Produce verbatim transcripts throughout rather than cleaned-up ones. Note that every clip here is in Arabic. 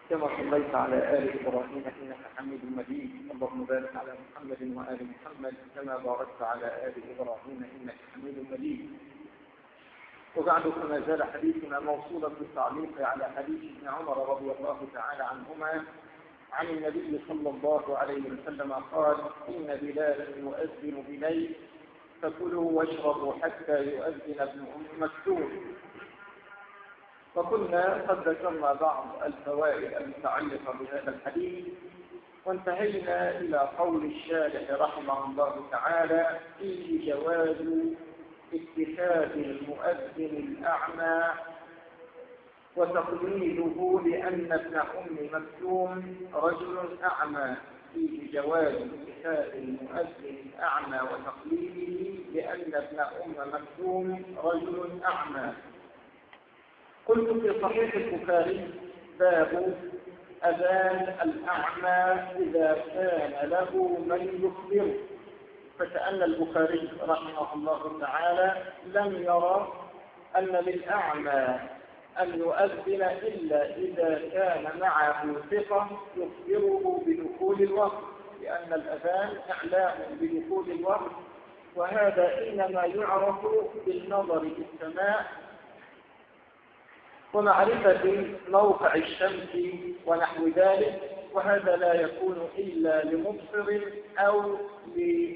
كما صليت على آل إبراهيم إنك حميد مجيد. اللهم بارك على محمد وآل محمد كما باركت على آل إبراهيم إنك حميد مجيد. وبعد، فما زال حديثنا موصولا بالتعليق على حديث ابن عمر رضي الله تعالى عنهما عن النبي صلى الله عليه وسلم قال: إن بلالا يؤذن بليل فكلوا واشربوا حتى يؤذن ابن أم مكتوم. وكنا قد ذكرنا بعض الفوائد المتعلقة بهذا الحديث، وانتهينا إلى قول الشارح رحمه الله تعالى في جواز اتخاذ المؤذن الأعمى وتقليده لأن ابن أم مكتوم رجل أعمى. فيه جواز اتخاذ المؤذن الأعمى وتقليده لأن ابن أم مكتوم رجل أعمى. قلت في صحيح البخاري: باب أذان الأعمى إذا كان له من يخبره. فكأن البخاري رحمه الله تعالى لم يرى أن للأعمى أن يؤذن إلا إذا كان معه ثقة يخبره بدخول الوقت، لأن الأذان إعلام بدخول الوقت، وهذا إنما يعرف بالنظر في السماء ومعرفة موقع الشمس ونحو ذلك، وهذا لا يكون إلا لمبصر أو ل...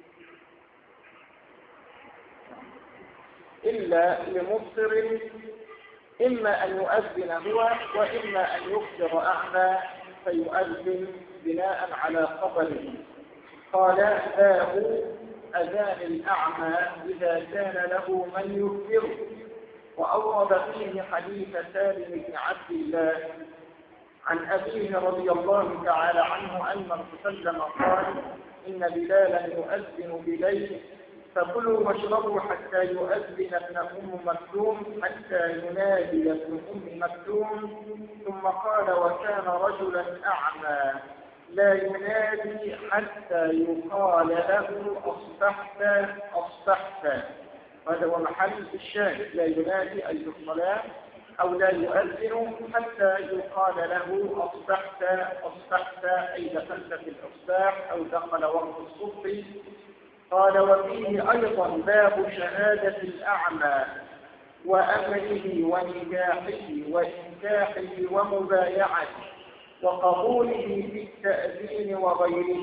إلا لمبصر، إما أن يؤذن هو وإما أن يخبر أعمى فيؤذن بناء على خبره. قال: باب أذان الأعمى إذا كان له من يخبره. وأورد فيه حديث سالم بن عبد الله عن أبيه رضي الله تعالى عنه أن الرسول صلى الله عليه وسلم قال: إن بلالا يؤذن بليل فكلوا واشربوا حتى يؤذن ابن أم مكتوم حتى ينادي ابن أم مكتوم. ثم قال: وكان رجلا أعمى لا ينادي حتى يقال له أصبحت أصبحت. هذا هو محل الشاهد: لا ينادي أي الصلاة أو لا يؤذن حتى يقال له أصبحت أصبحت، أي دخلت في الإصباح أو دخل وقت الصبح. قال: وفيه أيضا باب شهادة الأعمى وأمره ونكاحه وإنكاحه ومبايعته وقبوله في التأذين وغيره.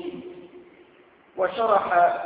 وشرح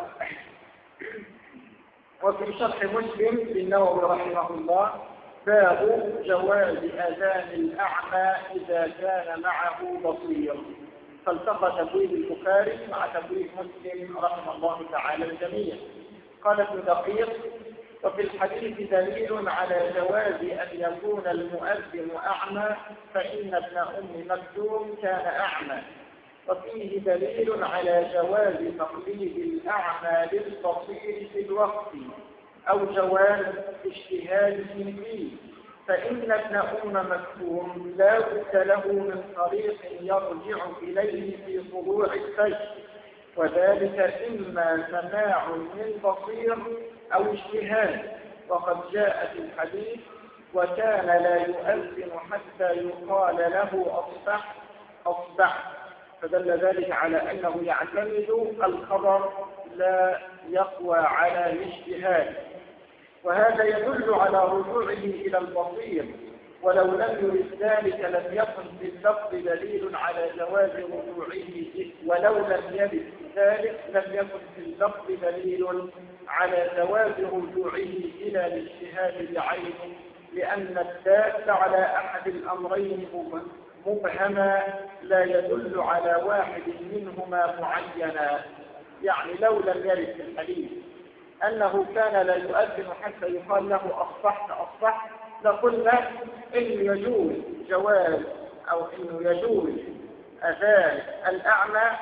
وفي شرح مسلم للنووي رحمه الله باب جواز أذان الأعمى إذا كان معه بصير، فالتقى تبويب البخاري مع تبويب مسلم رحمه الله تعالى الجميع. قال ابن دقيق: وفي الحديث دليل على جواز أن يكون المؤذن أعمى، فإن ابن أم مكتوم كان أعمى. وفيه دليل على جواز تقليد الأعمى للبصير في الوقت أو جواز اجتهاده فيه، فإن ابن أم مكتوم لا بد له من طريق يرجع إليه في طلوع الفجر، وذلك إما سماع من بصير أو اجتهاد. وقد جاء في الحديث: وكان لا يؤذن حتى يقال له أصبح أصبح، فدل ذلك على أنه يعتمد الخبر لا يقوى على الاجتهاد، وهذا يدل على رجوعه إلى البصير. ولو لم يرد ذلك لم يكن في اللفظ دليل على جواز رجوعه، ولو لم يرد ذلك لم يكن في اللفظ دليل على جواز رجوعه إلى الاجتهاد بعينه، لأن الدال على أحد الأمرين مبهما لا يدل على واحد منهما معينا. يعني لو لم يرد في الحديث أنه كان لا يؤذن حتى يقال له أصبحت أصبحت لقلنا إنه يجوز جواز أو إنه يجوز أذان الأعمى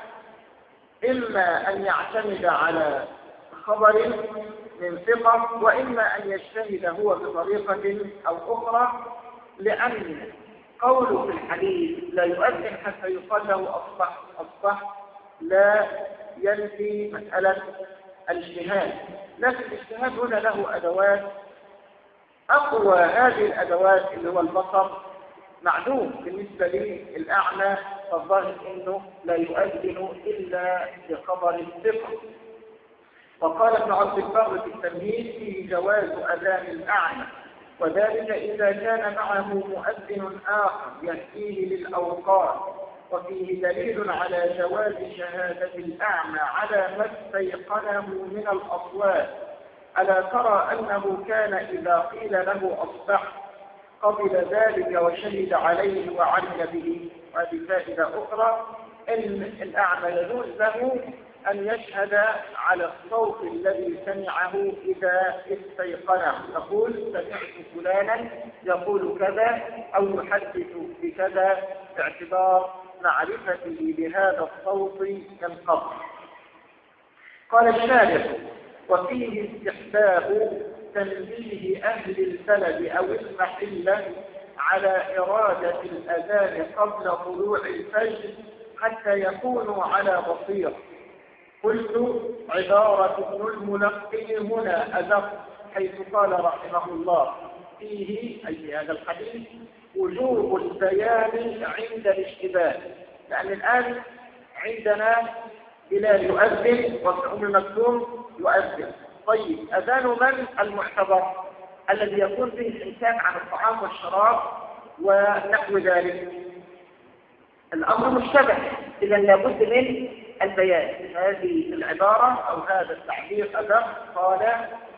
إما أن يعتمد على خبر من ثقة، وإما أن يجتهد هو بطريقة أو أخرى، لأن قوله في الحديث لا يؤذن حتى يقال له أصبح أصبح لا ينفي مسألة الاجتهاد، لكن الاجتهاد هنا له أدوات. أقوى هذه الأدوات اللي هو البصر معدوم بالنسبة للأعمى، فالظاهر أنه لا يؤذن إلا بخبر الثقة. وقال ابن عبد البر في التمهيد فيه جواز أذان الأعمى، وذلك إذا كان معه مؤذن آخر يأتيه للأوقات، وفيه دليل على جواز شهادة الأعمى على ما استيقنه من الأصوات. ألا ترى أنه كان إذا قيل له أصبح قبل ذلك وشهد عليه وعمل به. وهذه فائدة أخرى، أن الأعمى يجوز له أن يشهد على الصوت الذي سمعه إذا استيقنه، يقول سمعت فلانا يقول كذا أو يحدث بكذا، باعتبار معرفته بهذا الصوت ينقطع. قال الشارح: وفيه استحباب تنبيه أهل البلد أو المحلة على إرادة الأذان قبل طلوع الفجر حتى يكونوا على بصيرة. قلت: عبارة ابن الملقن هنا أدق، حيث قال رحمه الله فيه أي في هذا الحديث وجوب البيان عند الاشتباه، لأن الآن عندنا بلال يؤذن وابن أم مكتوم يؤذن. طيب أذان من المعتبر؟ الذي يكون فيه الإمساك عن الطعام والشراب ونحو ذلك. الأمر مشتبه، إذا لابد من البيان. هذه العبارة أو هذا التعبير أدق، قال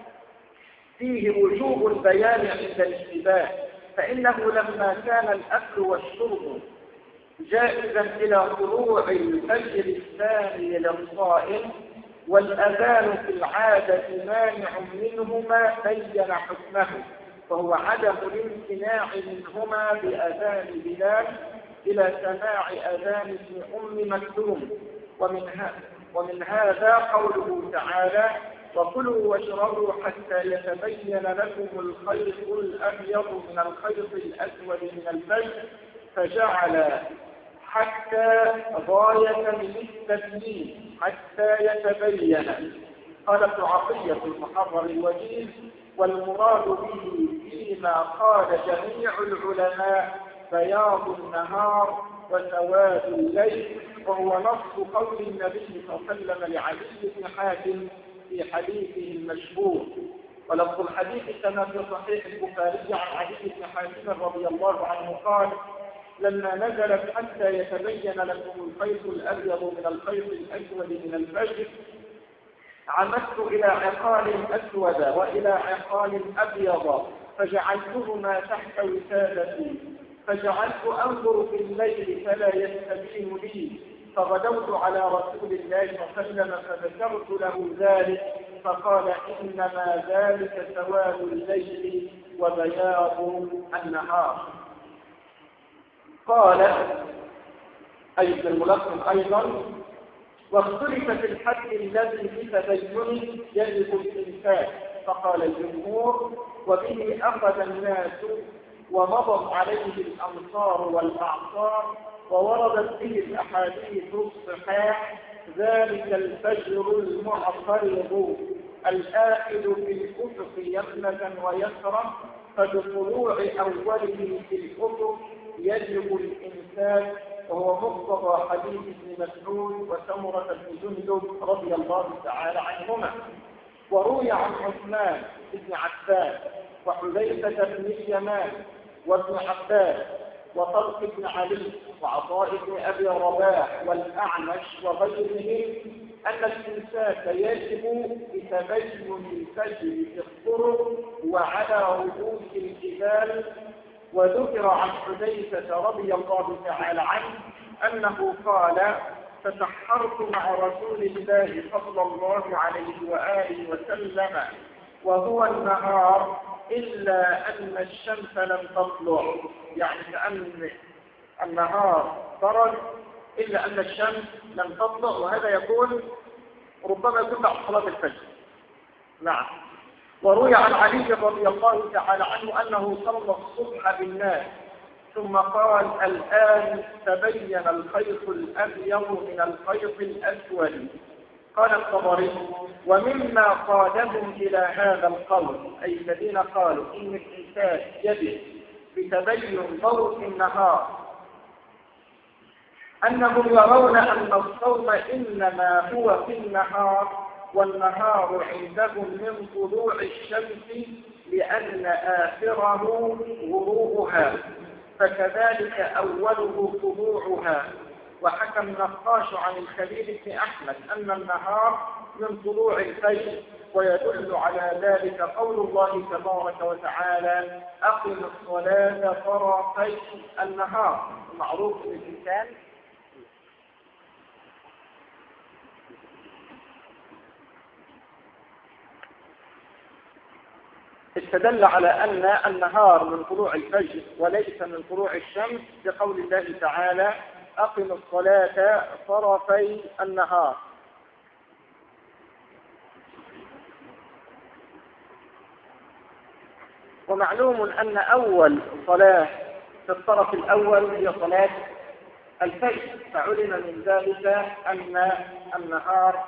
فيه وجوب البيان عند الاشتباه، فإنه لما كان الأكل والشرب جائزا إلى طلوع الفجر الثاني للصائم، والأذان في العادة مانع منهما بين حكمه، وهو عدم الامتناع منهما بأذان بلال إلى سماع أذان ابن أم مكتوم. ومن, ومن هذا قوله تعالى: وكلوا واشربوا حتى يتبين لكم الخيط الأبيض من الخيط الأسود من الفجر، فجعل حتى غاية من التبيين حتى يتبين. قال ابن عطية في المحرر الوجيز: والمراد به فيما قال جميع العلماء بياض النهار وسواد الليل، وهو نص قول النبي صلى الله عليه وسلم لعلي بن حاتم في حديثه المشهور. ولفظ الحديث كما في صحيح البخاري عن علي بن حاتم رضي الله عنه قال: لما نزلت حتى يتبين لكم الخيط الأبيض من الخيط الأسود من الفجر، عمدت إلى عقال أسود وإلى عقال أبيض فجعلتهما تحت وسادتي، فجعلت أنظر في الليل فلا يستبين لي، فغدوت على رسول الله صلى الله عليه وسلم فذكرت له ذلك، فقال: إنما ذلك سواد الليل وبياض النهار. قال أي ابن الملقن أيضا: واختلف في الحد الذي بتبين يجب الإنسان، فقال الجمهور: وبه أخذ الناس ومضت عليه الأمصار والأعصار، ووردت به الأحاديث الصحاح: ذلك الفجر المعترض الآخذ في الأفق يمنة ويسرا، فبطلوع أوله في الأفق يجب الإنسان، وهو مقتضى حديث ابن مسعود وسمرة بن جندب رضي الله تعالى عنهما. وروي عن عثمان بن عفان وحذيفة بن اليمان وابن عباس وطلق بن علي وعطاء بن أبي رباح والأعمش وغيرهم أن الإمساك يجب بتبين الفجر في الطرق وعلى رؤوس الجبال. وذكر عن حذيفة رضي الله تعالى عنه أنه قال: تسحرت مع رسول الله صلى الله عليه وآله وسلم وهو النهار إلا أن الشمس لم تطلع، يعني كأن النهار برد إلا أن الشمس لم تطلع، وهذا يكون ربما يكون بعد صلاة الفجر. نعم. وروي عن علي رضي الله تعالى عنه أنه صلى الصبح بالناس ثم قال: الآن تبين الخيط الأبيض من الخيط الأسود. قال الطبري: ومما قادهم إلى هذا القول، أي الذين قالوا إن الإنسان يجب بتبين ضوء النهار أنهم يرون أن الصوم إنما هو في النهار، والنهار عندهم من طلوع الشمس لأن آخره غروبها، فكذلك أوله طلوعها. وحكى النقاش عن الخليل بن أحمد أن النهار من طلوع الفجر، ويدل على ذلك قول الله تبارك وتعالى: أقم الصلاة طرفي النهار. معروف للإنسان استدل على أن النهار من طلوع الفجر وليس من طلوع الشمس بقول الله تعالى: أقم الصلاة طرفي النهار. ومعلوم أن أول صلاة في الطرف الأول هي صلاة الفجر، فعلم من ذلك أن النهار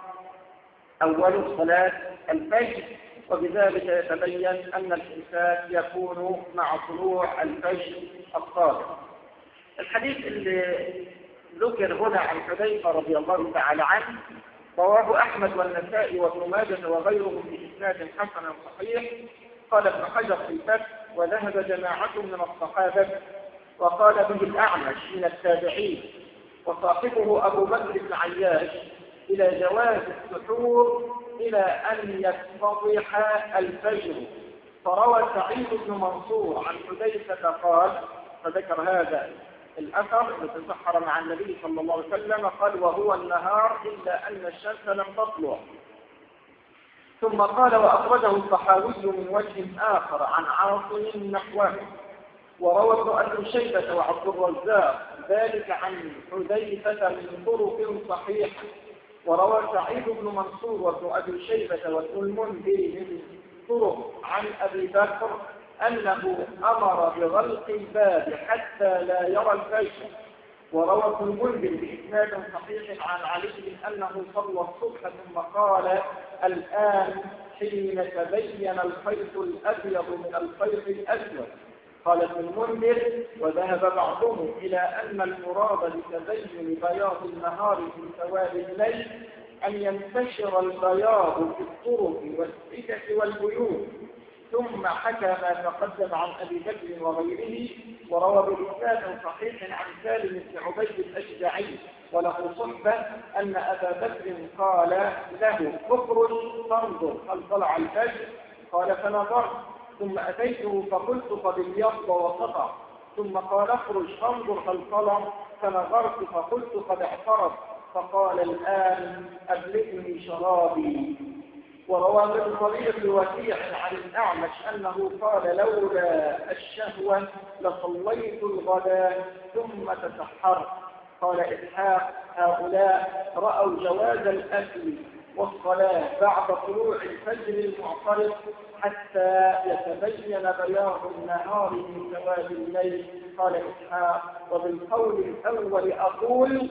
أول صلاة الفجر، وبذلك يتبين أن الإنسان يكون مع طلوع الفجر الصادق. الحديث اللي ذكر هنا عن حذيفة رضي الله تعالى عنه رواه أحمد والنسائي وابن ماجه وغيرهم بإسناد حسن صحيح. قال ابن حجر في الفتح: وذهب جماعة من الصحابة، وقال به الأعمش من التابعين وصاحبه أبو بكر بن عياش إلى جواز السحور إلى أن يتضح الفجر. فروى سعيد بن منصور عن حذيفة قال، فذكر هذا الأثر يتسحر مع النبي صلى الله عليه وسلم، قال: وهو النهار إلا أن الشمس لم تطلع. ثم قال: وأخرجه الطحاوي من وجه آخر عن عاصم نحوه. وروى ابن أبي شيبة وعبد الرزاق ذلك عن حذيفة من طرق صحيحة. وروى سعيد بن منصور وابن أبي شيبة وابن المنذر من طرق عن أبي بكر أنه أمر بغلق الباب حتى لا يرى الفجر. وروى ابن المنذر بإسناد صحيح عن علي أنه صلى الصبح ثم قال: الآن حين تبين الخيط الأبيض من الخيط الأسود. قال ابن المنذر: وذهب بعضهم إلى أن المراد بتبين بياض النهار في سواد الليل أن ينتشر البياض في الطرق والسكك والبيوت. ثم حكى ما تقدم عن أبي بكر وغيره. وروى بإسناد صحيح عن سالم بن عبيد الأشجعي وله صحبة أن أبا بكر قال له: اخرج فانظر هل طلع الفجر؟ قال: فنظرت ثم أتيته فقلت: قد ابيض وسطع. ثم قال: اخرج فانظر هل طلع؟ فنظرت فقلت: قد اعترض. فقال: الآن أبلغني شرابي. وروى من طريق وكيع عن الأعمش أنه قال: لولا الشهوة لصليت الغداء ثم تسحرت. قال إسحاق: هؤلاء رأوا جواز الأكل والصلاة بعد طلوع الفجر المعترض حتى يتبين بياض النهار من سواد الليل. قال إسحاق: وبالقول الأول أقول،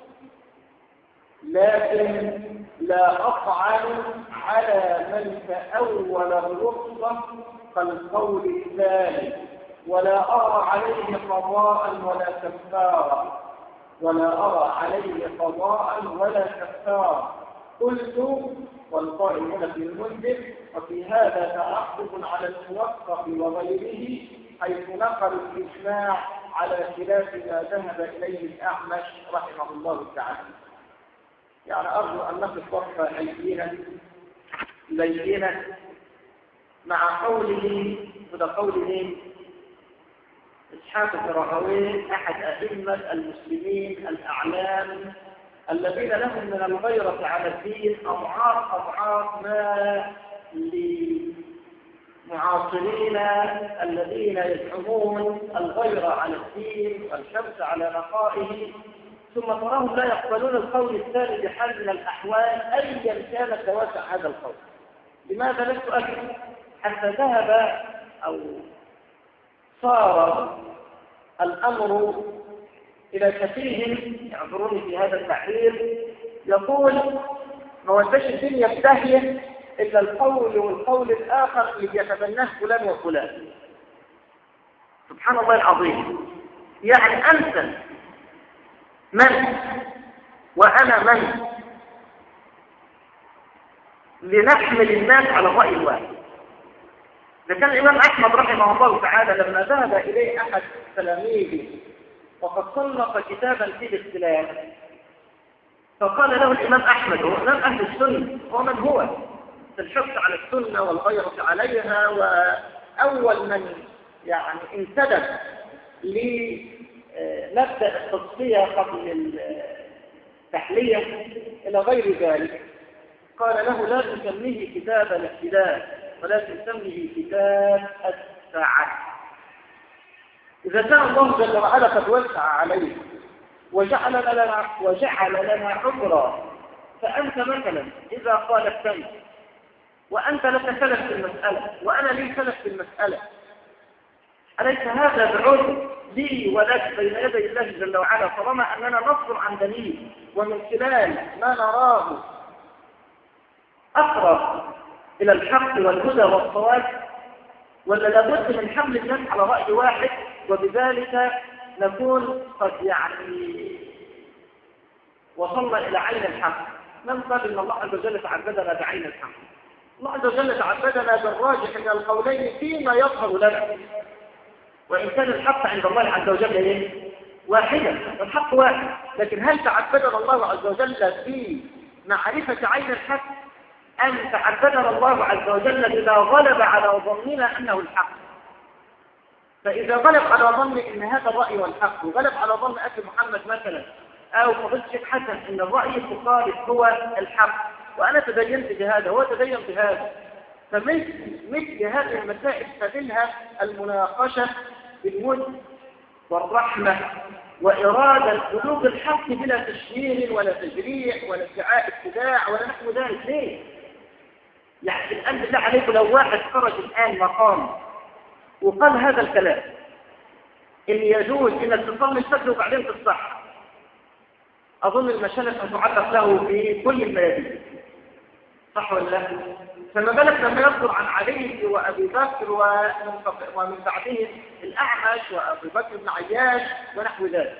لكن لا أطعن على من تأول الرخصة كالقول الثاني، ولا أرى عليه قضاء ولا كفارة ولا أرى عليه قضاء ولا كفارة. قلت: والقائل هنا في المنذر: وفي هذا تعقب على الموفق وغيره، حيث نقل الإجماع على خلاف ما ذهب إليه الأعمش رحمه الله تعالى. يعني أرجو أن نقف وقفة لينة لينة مع قوله وده قوله إسحاق بن راهويه أحد أئمة المسلمين الأعلام الذين لهم من الغيرة على الدين أضعاف أضعاف ما لمعاصرين الذين يزعمون الغيرة على الدين والحرص على نقائه، ثم تراهم لا يقبلون القول الثاني بحال من الأحوال أيا كان تواسع هذا القول. لماذا لا تؤكد؟ حتى ذهب أو صار الأمر إلى كثير يعذروني في هذا التعبير يقول: ما وداش الدنيا بتهيه إلا القول والقول الآخر اللي يتبناه فلان وفلان. سبحان الله العظيم. يعني أنت من وأنا من لنحمل الناس على الرأي الواحد؟ إذا كان الإمام أحمد رحمه الله تعالى لما ذهب إليه أحد تلاميذه وقد صنف كتابا في الاختلاف، فقال له الإمام أحمد هو إمام أهل السنة، هو من هو في الحث على السنة والغيرة عليها، وأول من يعني انتدب لمبدأ التصفية قبل التحلية إلى غير ذلك، قال له لا تسميه كتاب الاختلاف ولكن سميه كتاب الساعة. إذا كان الله جل وعلا قد وسع عليه وجعل لنا وجعل لنا عذرا، فأنت مثلا إذا خالفتني وأنت لك سلف في المسألة وأنا لي سلف في المسألة، أليس هذا بعذر لي ولك بين يدي الله جل وعلا، طالما أننا نصبر عن دليل ومن خلال ما نراه أقرب إلى الحق والهدى والصواب، ولا لابد من حمل الناس على رأي واحد وبذلك نكون قد يعني وصلنا إلى عين الحق؟ من قال إن الله عز وجل تعبدنا بعين الحق؟ الله عز وجل تعبدنا بالراجح من القولين فيما يظهر لنا، وإن كان الحق عند الله عز وجل إيه؟ واحدا، الحق واحد، لكن هل تعبدنا الله عز وجل في معرفة عين الحق أن تعبدنا الله عز وجل إذا غلب على ظننا أنه الحق؟ فإذا غلب على ظن إن هذا الرأي والحق، وغلب على ظن أخي محمد مثلا أو فضيلة الشيخ حسن إن الرأي المخالف هو الحق، وأنا تدينت بهذا هو تدين بهذا، فمثل مثل هذه المسائل تدلها المناقشة بالود والرحمة وإرادة بلوغ الحق بلا تشهير ولا تجريح ولا ادعاء ابتداع ولا نحو ذلك. ليه؟ يعني الآن بالله عليكم لو واحد خرج الآن مقام وقال هذا الكلام إن يجوز إنك تصلي الفجر وبعدين تصح، أظن المشانة هتعلق له في كل الميادين، صح ولا لا؟ فما بالك لما يصدر عن علي وأبي بكر ومن بعدهم الأعمش وأبي بكر بن عياش ونحو ذلك،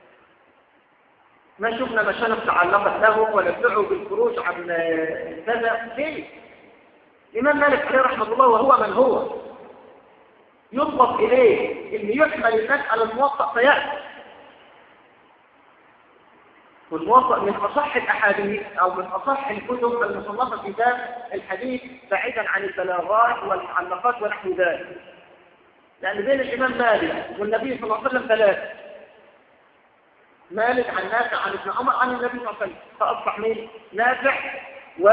ما شفنا مشانة تعلقت لهم ولا ادعوا بالخروج عن كذا. ليه؟ الإمام مالك عليه رحمة الله وهو من هو يطلب إليه إن يحمل الناس على الموطأ فيأتي، والموطأ من أصح الأحاديث أو من أصح الكتب المصنفة في باب الحديث بعيدا عن البلاغات والمعلقات ونحو ذلك، لأن بين الإمام مالك والنبي صلى الله عليه وسلم ثلاثة، مالك عن نافع عن ابن عمر عن النبي صلى الله عليه وسلم، فأصبح مين؟ نافع و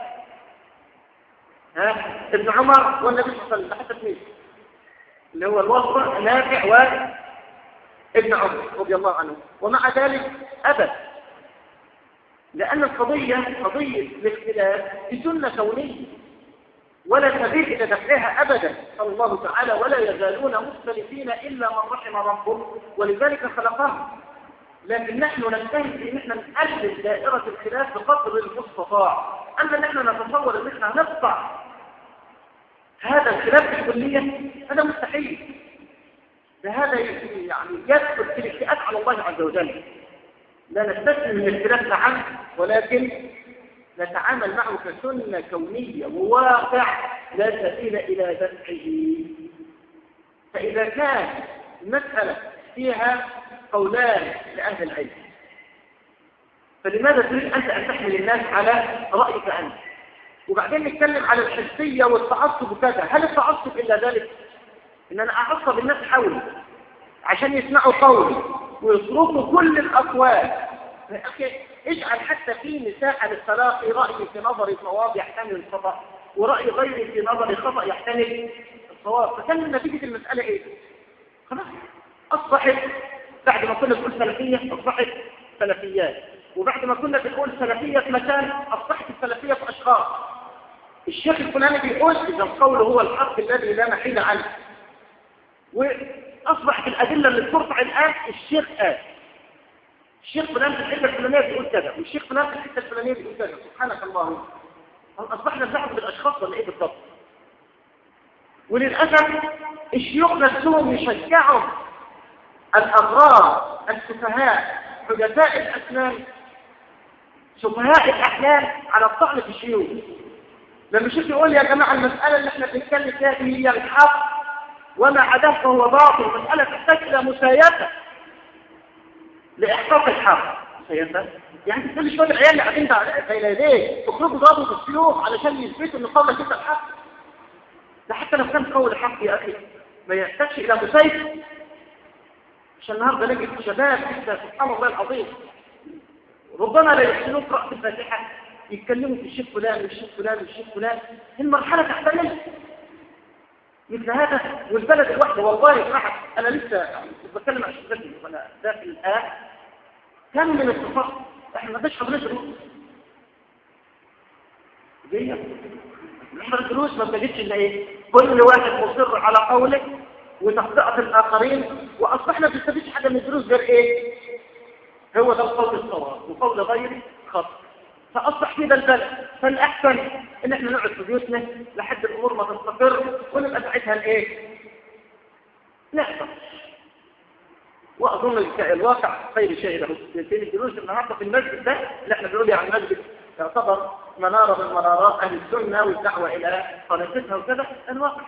ها ابن عمر والنبي صلى الله عليه وسلم، حسب مين؟ اللي هو الواسطة نافع وابن عمر رضي الله عنه. ومع ذلك أبد، لأن القضية قضية الاختلاف بسنة كونية ولا سبيل إلى دفعها أبدا، قال الله تعالى ولا يزالون مختلفين إلا من رحم ربهم ولذلك خلقهم، لكن نحن نجتهد في ان احنا نقلل دائرة الخلاف بقدر المستطاع. أما نحن نتصور ان احنا نقطع هذا الخلاف الكلية هذا مستحيل، ده هذا يعني يدخل في الاجتهاد على الله عز وجل. لا نستسلم من الاختلاف نعم، ولكن نتعامل معه كسنة كونية وواقع لا سبيل إلى دفعه. فإذا كان المسألة فيها قولان لأهل العلم، فلماذا تريد أنت أن تحمل الناس على رأيك أنت؟ وبعدين نتكلم على الحسية والتعصب وكذا. هل التعصب إلا ذلك؟ إن أنا أعصب الناس حولي عشان يسمعوا قولي ويصرفوا كل الأقوال. يا أخي اجعل حتى في مساحة للتلاقي، رأيي في نظري صواب يحتمل الخطأ ورأي غيري في نظري خطأ يحتمل الصواب. فكان نتيجة المسألة إيه؟ خلاص أصبحت بعد ما كنا بنقول سلفية أصبحت سلفيات، وبعد ما كنا بنقول سلفية في مكان أصبحت السلفية في أشخاص. الشيخ الفلاني بيقول إذا القول هو الحق الذي لا محيد عنه، وأصبحت الأدلة اللي بترفع الآن الشيخ قال الشيخ فلان في الحتة الفلانية بيقول كذا والشيخ فلان في الحتة الفلانية بيقول كذا. سبحانك اللهم، أصبحنا نزعم بالأشخاص ولا إيه بالضبط؟ وللأسف الشيوخ نفسهم يشجعوا الأغرار السفهاء حدثاء الأسنان سفهاء الأحلام على الطعن في الشيوخ. لما الشيخ يقول يا جماعة المسألة اللي احنا بنتكلم فيها دي هي الحق وما عداه فهو باطل، مسألة تحتاج إلى مسايسة لإحقاق الحق. مسايسة يعني تقول شوية العيال اللي قاعدين بين يديه تخرجوا ضابط السيوف علشان يثبتوا إن قولك أنت الحق. ده حتى لو كان قول الحق يا أخي ما يحتاجش إلى مسايسة. عشان النهارده نجد شباب سبحان الله العظيم ربما لا يحسنون قراءة الفاتحة يتكلموا في الشيخ فلان والشيخ فلان والشيخ فلان. المرحلة تحتمل مثل هذا والبلد الواحدة. والله يا جماعة أنا لسه بتكلم عن شغلتي وأنا داخل الآن كم من الصفات احنا ما فيش حضرتك دروس دي نحضر الدروس ما بتجدش إلا إيه كل واحد مصر على قوله وتخطئة الآخرين وأصبحنا ما بنستفيدش حاجة من الدروس غير إيه هو ده القول الصواب وقول غيري خطأ. فأصبح كده البلد فالأحسن إن احنا نقعد في بيوتنا لحد الأمور ما تستقر ونبقى ساعتها الإيه نحضر. وأظن الواقع خير شيء له في الدروس النهارده في المسجد ده اللي احنا بنقول يعني المسجد يعتبر منارة من منارات أهل السنة والدعوة إلى قناتها وكذا الواقع.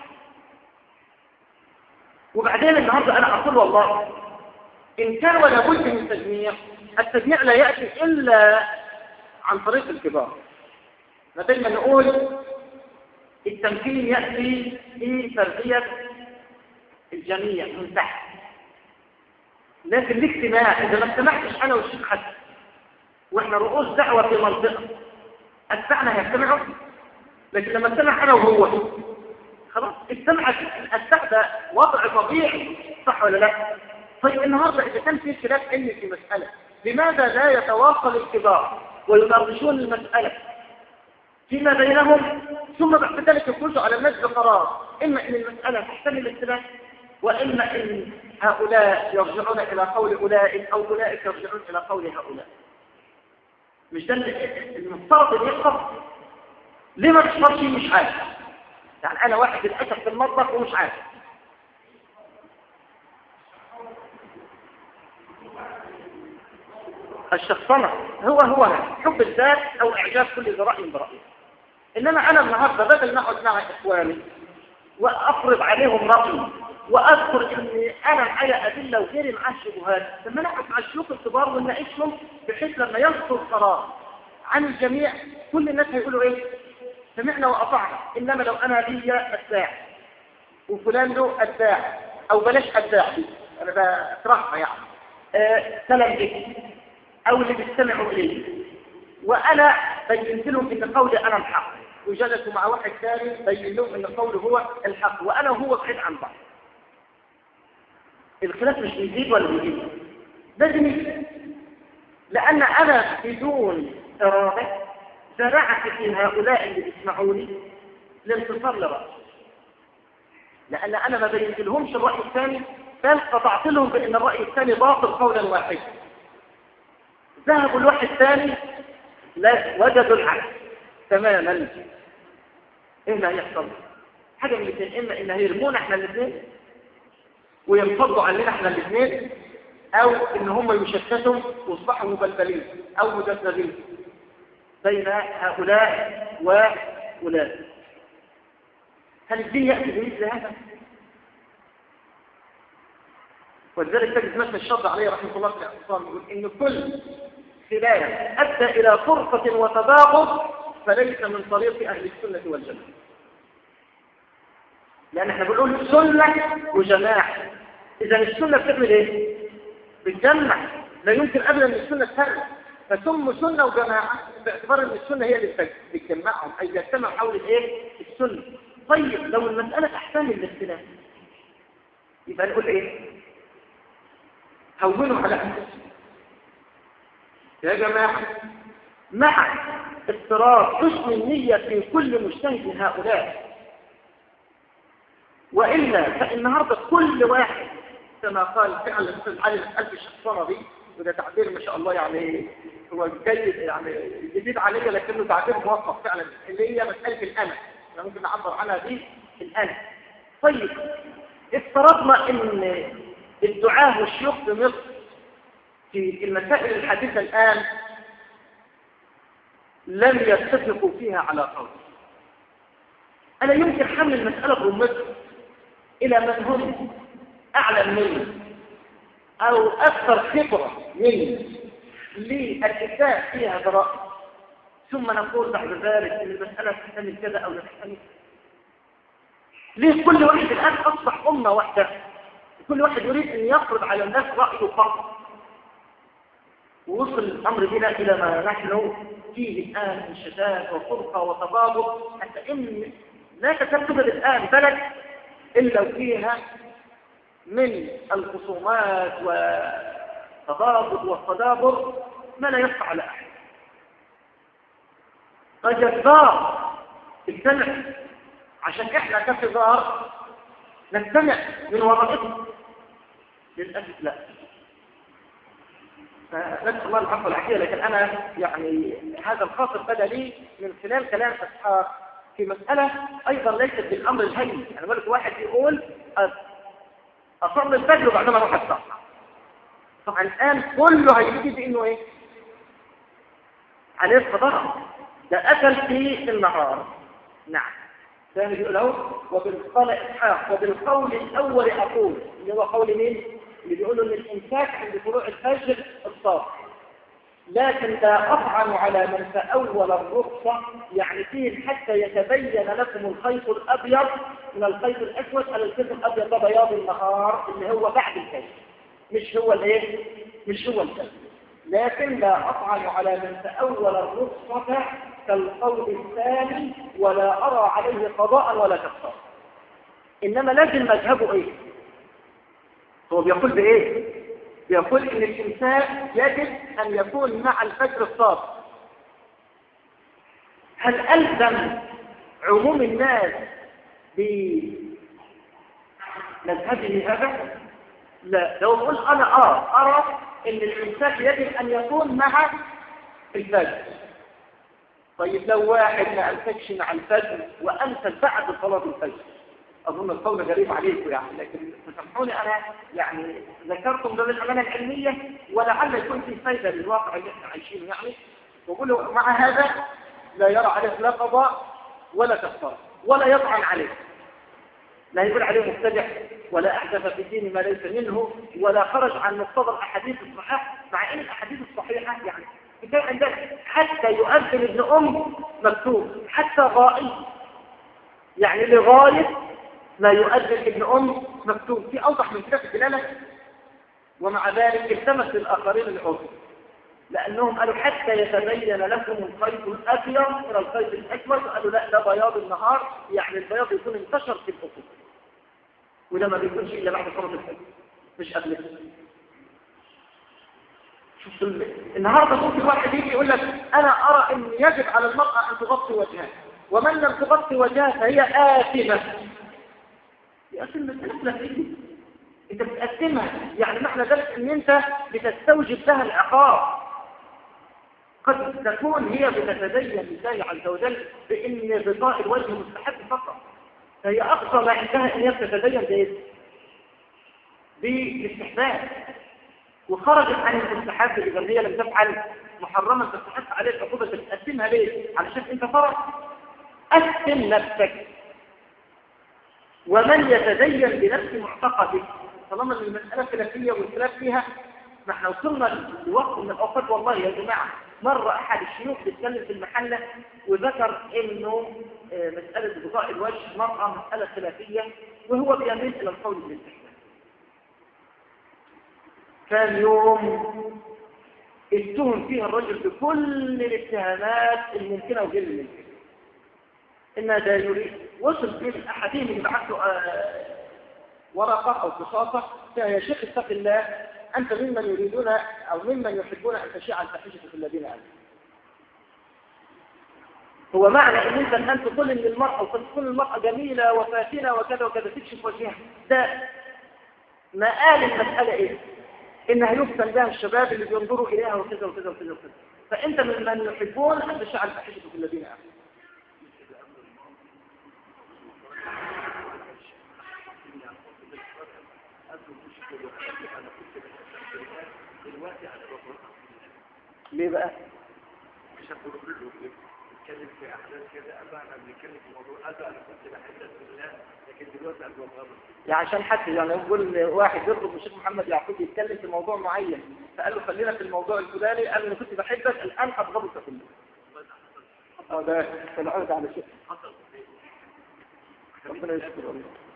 وبعدين النهارده أنا أقول والله إن كان ولا بد من تجميع التجميع لا يأتي إلا عن طريق الكبار. دايما نقول التمكين يأتي في تربية الجميع من تحت. لكن الاجتماع إذا ما اجتمعتش أنا والشيخ حسن وإحنا رؤوس دعوة في منطقة أتبعنا هيجتمعوا. لكن لما اجتمع أنا وهو خلاص اجتمع الأتباع ده وضع طبيعي صح ولا لا؟ طيب النهارده إذا كان في خلاف علمي في مسألة لماذا لا يتواصل الكبار ويناقشون المسألة فيما بينهم ثم بعد ذلك يخرجوا على الناس بقرار إما إن المسألة تحتمل الاختلاف وإما إن هؤلاء يرجعون إلى قول أولئك أو أولئك يرجعون إلى قول هؤلاء. مش ده المفترض اللي يحصل؟ ليه ما بيحصلش مش عارف. يعني أنا واحد للأسف في المطبخ ومش عارف. الشخصنة هو هو حب الذات أو إعجاب كل ذي رأي برأيه. إنما أنا النهارده بدل ما أقعد مع إخواني وأفرض عليهم رأيي وأذكر إني أنا معايا أدلة وغيري معاه شبهات، لما نقعد مع الشيوخ الكبار ونناقشهم بحيث لما يصدر قرار عن الجميع كل الناس هيقولوا إيه؟ سمعنا وأطعنا. إنما لو أنا لي أتباع وفلان له أتباع أو بلاش أتباع أنا بكرهها يعني آه سلام بك أو اللي بيستمعوا إليه وأنا بينت لهم إن قولي أنا الحق وجلسوا مع واحد ثاني بين لهم إن قوله هو الحق وأنا وهو بعيد عن بعض. الخلاف مش بيزيد ولا بيزيد لازم يزيد لأن أنا بدون إرادة زرعت في هؤلاء اللي بيسمعوني الانتصار لرأيي لأن أنا ما بينت لهمش الرأي الثاني بل قطعت لهم بأن الرأي الثاني باطل قولا واحدا. ذهبوا الواحد الثاني لا وجدوا العكس تماما. ايه اللي هيحصل؟ حاجه من الاثنين، اما ان هيرمونا احنا الاثنين وينفضوا عننا احنا الاثنين او ان هم يشتتوا واصبحوا مبلبلين او مذبذبين بين هؤلاء واولئك. هل الدين ياتي بمثل هذا؟ ولذلك تجد مثل الشرط عليه رحمه الله في الاعتصام يقول ان كل خلاف ادى الى فرقه وتباغض فليس من طريق اهل السنه والجماعه. لان احنا بنقول سنه وجماعه. اذا السنه بتعمل ايه؟ بتجمع. لا يمكن ابدا ان السنه تفرق. فسموا سنه وجماعه باعتبار ان السنه هي اللي بتجمعهم اي يجتمع حول الايه؟ السنه. طيب لو المساله تحتمل الاختلاف يبقى نقول ايه؟ هونوا على أنفسهم يا جماعة مع اضطرار حسن النية في كل مجتهد هؤلاء وإلا فالنهاردة كل واحد كما قال فعلا الأستاذ علي مسألة الشخصنة دي وده تعبير ما شاء الله يعني هو جيد يعني جديد عليا لكنه تعبير موقف فعلا اللي هي مسألة الأنا احنا ممكن نعبر عنها دي الأنا. طيب افترضنا ان الدعاة والشيوخ في مصر في المسائل الحديثة الآن لم يتفقوا فيها على قول. ألا يمكن حمل المسألة برمته إلى من هم أعلم مني أو أكثر خبرة مني للاتفاق فيها برأي، ثم نقول بعد ذلك ان المسألة تحتمل كذا او لا تحتمل. ليه كل واحد الآن أصبح أمة واحدة، كل واحد يريد أن يفرض على الناس رأيه فقط، ووصل الأمر بنا إلى ما نحن فيه الآن من شتات وفرقة وتضابط، حتى إن لا تكتب الآن بلد إلا وفيها من الخصومات والتضابط والتدابر ما لا يخفى على أحد. فجزار اجتمع عشان إحنا كفزار نجتمع من وراءهم، للأسف لا. فنسأل الله العفو والعافية. لكن أنا يعني هذا الخاطر بدأ لي من خلال كلام أصحاب في مسألة أيضا ليست بالأمر الهين. أنا بقول لك واحد يقول أصلي الفجر وبعدما أروح أصلي، طبعا الآن كله هيجي بإنه إيه؟ عليه الصدارة، ده أكل في النهار. نعم ثاني يقول له وبالقول إسحاق وبالقول الأول أقول، اللي هو قول مين؟ اللي بيقولوا ان الامساك عند طلوع الفجر الصافي، لكن لا أطعن على من تأول الرخصة، يعني فيه حتى يتبين لكم الخيط الأبيض من الخيط الأسود. على الخيط الأبيض ده بياض النهار اللي هو بعد الفجر، مش هو الايه؟ مش هو الفجر. لكن لا أطعن على من تأول الرخصة كالقول الثاني، ولا أرى عليه قضاء ولا كفارة. إنما لازم مذهبه إيه؟ هو بيقول بإيه؟ بيقول إن الإنسان يجب أن يكون مع الفجر الصادق. هل ألزم عموم الناس بمذهبه هذا؟ لا. لو بقول أنا آه أرى إن الإنسان يجب أن يكون مع الفجر. طيب لو واحد ما أمسكش مع الفجر وأمسك بعد صلاة الفجر، أظن القول غريب عليكم يعني، لكن تسامحوني أنا يعني ذكرتم ده بالأمانة العلمية ولعل يكون في فايدة للواقع اللي احنا عايشينه يعني. وقولوا مع هذا لا يرى عليه لا قضاء ولا كفارة ولا يطعن عليه، لا يقول عليه مبتدع ولا أحدث في الدين ما ليس منه ولا خرج عن مقتضى الأحاديث الصحيحة، مع أن الأحاديث الصحيحة يعني كتاب عندنا حتى يؤذن ابن أم مكتوب، حتى غائب يعني لغاية ما يؤذن ابن أم مكتوب، في أوضح من كده في الدلالة. ومع ذلك التمس الآخرين العذر، لأنهم قالوا حتى يتبين لكم الخيط الأبيض من الخيط الأسود، قالوا لا ده بياض النهار، يعني البياض يكون انتشر في الأفق، وده ما بيكونش إلا بعد صلاة الفجر مش قبل كده. شوف النهارده ممكن واحد يجي يقول لك أنا أرى أن يجب على المرأة أن تغطي وجهها، ومن لم تغطي وجهها فهي آثمة. يقسم المسألة إيه؟ أنت بتقسمها، يعني معنى ذلك أن أنت بتستوجب لها العقاب. قد تكون هي بتتدين لله عز وجل بأن غطاء الوجه مستحب فقط، فهي أقصى ما عندها أن هي تتدين بإيه؟ بالاستحباب، وخرجت عن المستحب. إذا هي لم تفعل محرما تستحق عليه العقوبة. تقسمها ليه؟ علشان أنت فرق قسم نفسك، ومن يتدين بنفس معتقده. طالما المسألة خلافية والخلاف فيها، ما احنا وصلنا لوقت من الأوقات والله يا جماعة. مرة أحد الشيوخ بيتكلم في المحلة وذكر إنه مسألة غطاء الوجه مرأة مسألة خلافية، وهو بيميل إلى القول بالاستحباب. كان يوم اتهم فيها الرجل بكل الاتهامات الممكنة وغير الممكنة، إن ده يريد. وصل في الأحاديث اللي بعثوا ورقة أو قصاصة فيها يا شيخ اتق الله، أنت ممن يريدون أو ممن يحبون أن تشيع الفاحشة في الذين آمنوا. هو معنى أن أنت الآن تقول إن المرأة وقد تكون المرأة جميلة وفاتنة وكذا وكذا تكشف وجهها، ده مآل المسألة إيه؟ إنها يفتن بها الشباب اللي بينظروا إليها وكذا وكذا وكذا وكذا. فأنت ممن يحبون أن تشيع الفاحشة في الذين آمنوا. دلوقتي على الرسول ليه بقى؟ مش هقول له بنتكلم في احداث كده قبل احنا بنتكلم في موضوع قبل انا كنت بحبك بالله لكن دلوقتي قبل ما يعني عشان حد يعني يقول واحد يطلب الشيخ محمد يعقوب يتكلم في موضوع معين فقال له خلينا في الموضوع الفلاني قال له انا كنت بحبك الان هضربك كله. اه ده العود على شيء حصل ربنا يستر.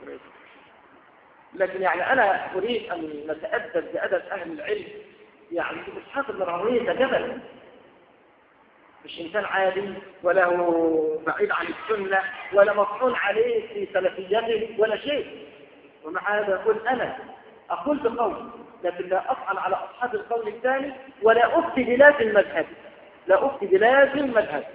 لكن يعني انا اريد ان نتادب بادب اهل العلم. يعني اسحاق بن راهويه ده جبل مش إنسان عادي ولا هو بعيد عن السنة ولا مطعون عليه في سلفيته ولا شيء. ومع هذا أقول أنا أقول بقول لكن لا أفعل على أصحاب القول الثاني ولا أفتي بلازم مذهب لا أفتي بلازم مذهب.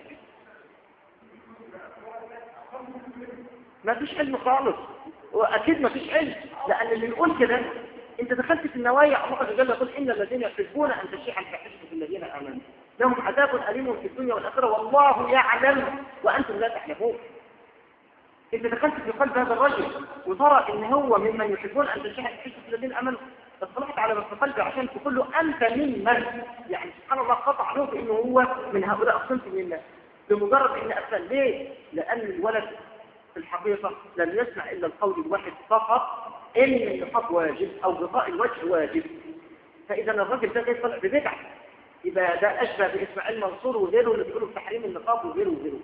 ما فيش علم خالص وأكيد ما فيش علم لأن اللي يقول كده أنت دخلت في النوايا. الله عز وجل يقول إن الذين يحبون أن تشيع الفاحشة في الذين آمنوا لهم عذاب أليم في الدنيا والآخرة والله يعلم وأنتم لا تعلمون. أنت دخلت في قلب هذا الرجل وترى إن هو ممن يحبون أن تشيع الفاحشة في الذين آمنوا اطلعت على ما في قلبه عشان تقول له أنت ممن يعني سبحان الله قطع له بأنه هو من هؤلاء الصنف من الناس بمجرد إن أسلم. ليه؟ لأن الولد في الحقيقة لم يسمع إلا القول الواحد فقط إن النقاب واجب أو غطاء الوجه واجب. فإذا الرجل ده يطلع ببدعة يبقى ده أشبه بإسماعيل منصور وغيره اللي بيقولوا بتحريم النقاب وغيره وغيره.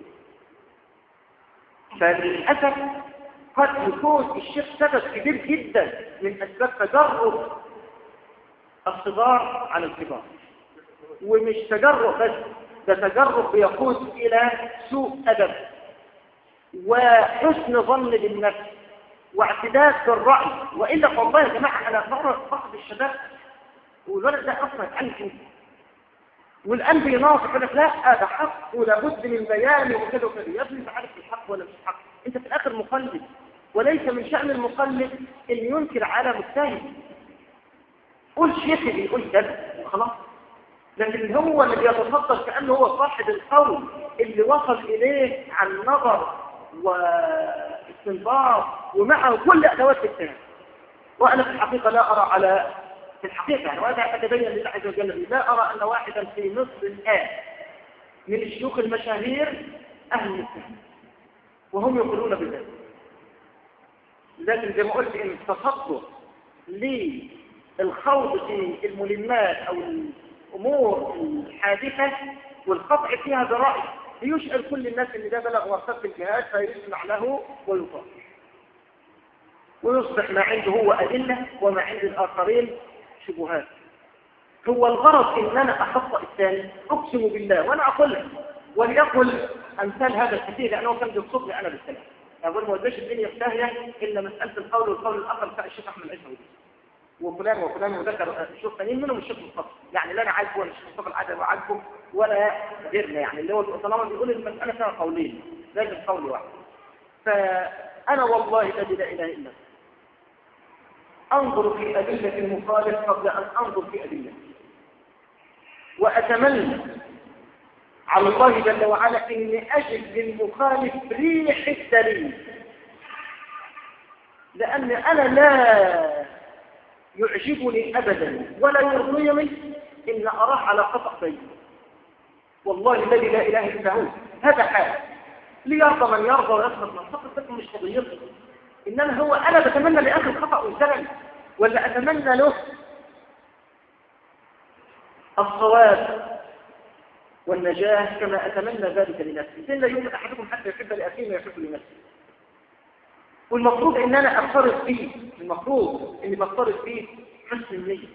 فللأسف قد يكون الشيخ سبب كبير جدا من أسباب تجرب الصغار على الكبار. ومش تجرب بس ده تجرب بيقود إلى سوء أدب وحسن ظن بالنفس واعتداد بالرأي. وإلا والله يا جماعة أنا مرة بعض الشباب والولد ده أصلا يتعلم والآن بيناصح يقول لك لا ده حق ولابد من بيانه وكذا وكذا. يا ابني انت عارف الحق ولا مش الحق؟ انت في الاخر مقلد وليس من شأن المقلد ان ينكر على مجتهد. قول شيخي بيقول كذا وخلاص. لكن هو اللي بيتصدر كأنه هو صاحب القول اللي وصل اليه عن نظر واستنباط ومعه كل ادوات الكلام. وانا في الحقيقه لا ارى على في الحقيقة يعني وهذا أتبين لله عز وجل لا أرى أن واحدا في مصر الآن من الشيوخ المشاهير أهل الإسلام وهم يقولون بذلك. لكن زي ما قلت إن التصدر للخوض في الملمات أو الأمور الحادثة والقطع فيها برأي ليشعر كل الناس إن ده بلغ مرتبة الجهاد فيسمع له ويطاع ويصبح ما عنده هو أدلة وما عند الآخرين شبهات. هو الغرض ان انا اخطأ الثاني اقسم بالله وانا اقول وليقل امثال هذا الكثير لانه كان بيقصد لي انا بالكلام. اقول ما وداش الدنيا في داهيه الا مساله القول والقول الاخر بتاع الشيخ احمد العشوي وفلان وفلان وذكر شيوخ ثانيين منهم الشيخ مصطفى. يعني لا انا عاجبه ولا الشيخ مصطفى العدل وعاجبه ولا غيرنا يعني اللي هو طالما بيقول المساله فيها قولين لازم قول واحد. فانا والله الذي لا اله الا هو انظر في أدلة المخالف قبل أن أنظر في أدلة. وأتمنى على الله جل وعلا إني أجد للمخالف ريح الدليل لأن أنا لا يعجبني أبدا ولا يرضيني إن أراه على خطأ بيني. والله الذي لا إله إلا هو هذا حال ليرضى من يرضى ويسخط من سخط لكم مش قضيته. إنما هو أنا بتمنى لأخي الخطأ والزلل ولا أتمنى له الصواب والنجاح كما أتمنى ذلك لنفسي. إن لا يوجد أحدكم حتى يحب لأخيه ما يحب لنفسه. والمفروض إن أنا أفترض فيه المفروض إني بفترض فيه حسن النية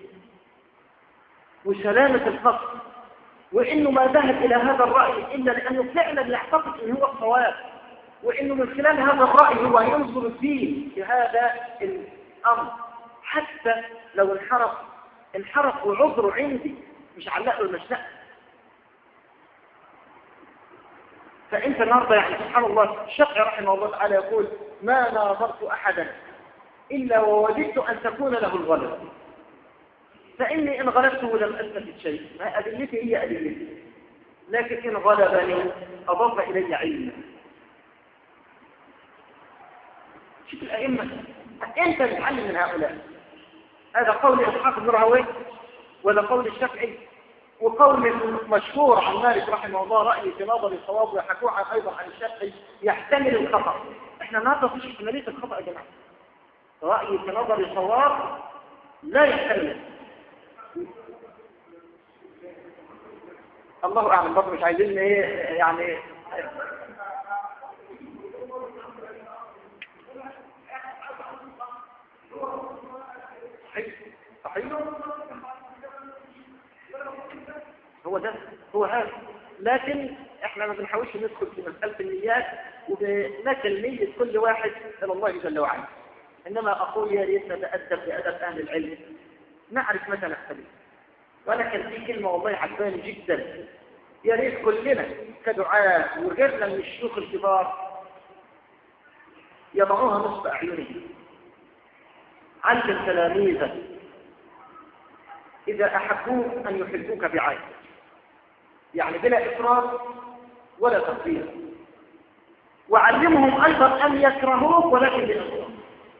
وسلامة القصد وإنه ما ذهب إلى هذا الرأي إلا لأنه فعلا يعتقد إن هو الصواب وإنه من خلال هذا الرأي هو ينظر فيه في هذا الأمر حتى لو انحرف انحرف وعذره عندي مش علق له المشنقة. فأنت النهارده يعني سبحان الله الشافعي رحمه الله تعالى يقول ما ناظرت أحدا إلا ووددت أن تكون له الغلبة فإني إن غلبته لم أثبت شيء. ما أدلتي هي أدلتي لكن إن غلبني أضاف إلي علما. شوف الأئمة أنت تتعلم من هؤلاء. هذا قول إسحاق بن راهويه ولا قول الشافعي؟ وقول مشهور عن مالك رحمه الله رأي في نظر الصواب ويحكوه أيضا عن الشافعي يحتمل الخطأ. احنا النهارده مفيش احتمالية الخطأ يا جماعة. رأي في نظر الصواب لا يحتمل. الله أعلم برضه مش عايزين ايه يعني. صحيح هو ده هو هذا. لكن احنا ما بنحاولش ندخل في مسألة النيات وبنكل نية كل واحد إلى الله جل وعلا. إنما أقول يا ريت نتأدب بأدب أهل العلم، نعرف متى نختلف. وأنا كان في كلمة والله عجباني جدا، يا ريت كلنا كدعاة وغيرنا من الشيوخ الكبار يضعوها نصب أعينهم. علم تلاميذك إذا أحبوك أن يحبوك بعين، يعني بلا إفراط ولا تفريط. وعلمهم أيضا أن يكرهوك ولكن بإفراط.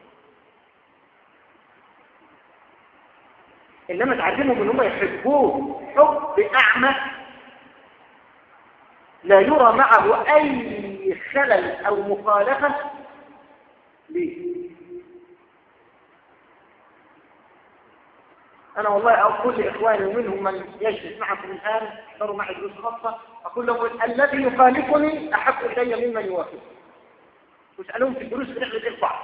إنما تعلمهم أن هم يحبوك حب أعمى لا يرى معه أي خلل أو مخالفة ليه. أنا والله أقول لإخواني ومنهم من يجلس معكم الآن احضروا معي دروس خاصة، أقول لهم الذي يخالفني أحب إلي ممن يوافق. واسألهم في الدروس بنعمل إربع.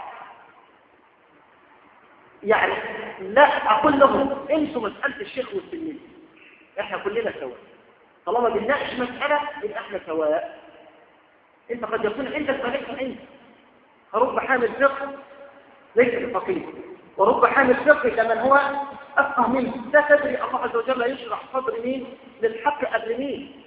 يعني لا أقول لهم انسوا مسألة الشيخ والتلميذ، إحنا كلنا سواء. طالما بنناقش مسألة يبقى إحنا سواء. أنت قد يكون عندك فليس عندك. رب حامل فقه ليس بفقيه، ورب حامل فقه كمن هو أفقه منه. لا تدري الله عز وجل يشرح صدر مين للحق قبل مين،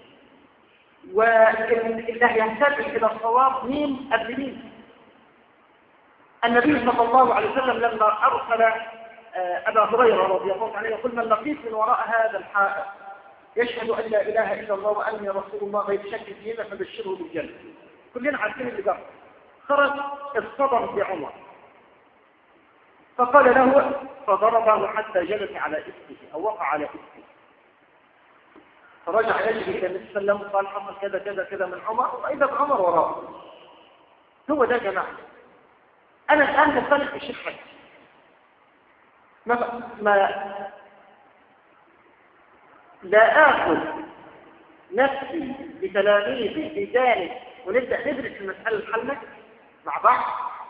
والله ينتبه إلى الصواب مين قبل مين. النبي صلى الله عليه وسلم لما أرسل أبا هريرة رضي الله عنه يقول من لقيت من وراء هذا الحائط يشهد أن لا إله إلا الله وأني رسول الله غير شك فينا فبشره بالجنة. كلنا عارفين اللي جرى. خرج اصطدم بعمر فقال له فضربه حتى جلس على إسكه أو وقع على إسكه. فرجع يجري إلى النبي صلى الله عليه وسلم قال حصل كذا كذا كذا من عمر، وإذا بعمر وراه. هو ده جماعة. أنا الآن بختلف في الشيخ حج. ما, ما لا آخذ نفسي بتلاميذي في ذلك ونبدأ ندرس المسألة الحلة مع بعض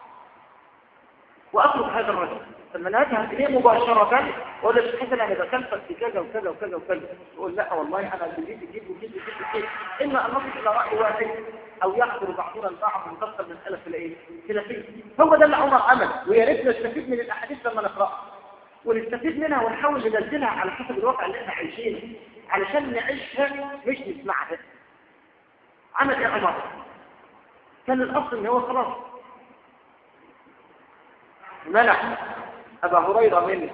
وأطلب هذا الرجل. لما نذهب إليه مباشرة وأقول له الشيخ حسن أنا بكلفك في كذا وكذا وكذا وكذا، يقول لا والله أنا بجيب جيب وجيب وجيب وجيب. إما أن نصل إلى رأي واحد أو يحضر بعضنا البعض ونفصل المسألة في الإيه؟ خلافية. هو ده اللي عمر عمل، ويا ريت نستفيد من الأحاديث لما نقرأها ونستفيد منها ونحاول ننزلها على حسب الواقع اللي احنا عايشينه علشان نعيشها مش نسمعها. عمل إيه عمر؟ كان الأصل إن هو خلاص منع أبا هريرة منه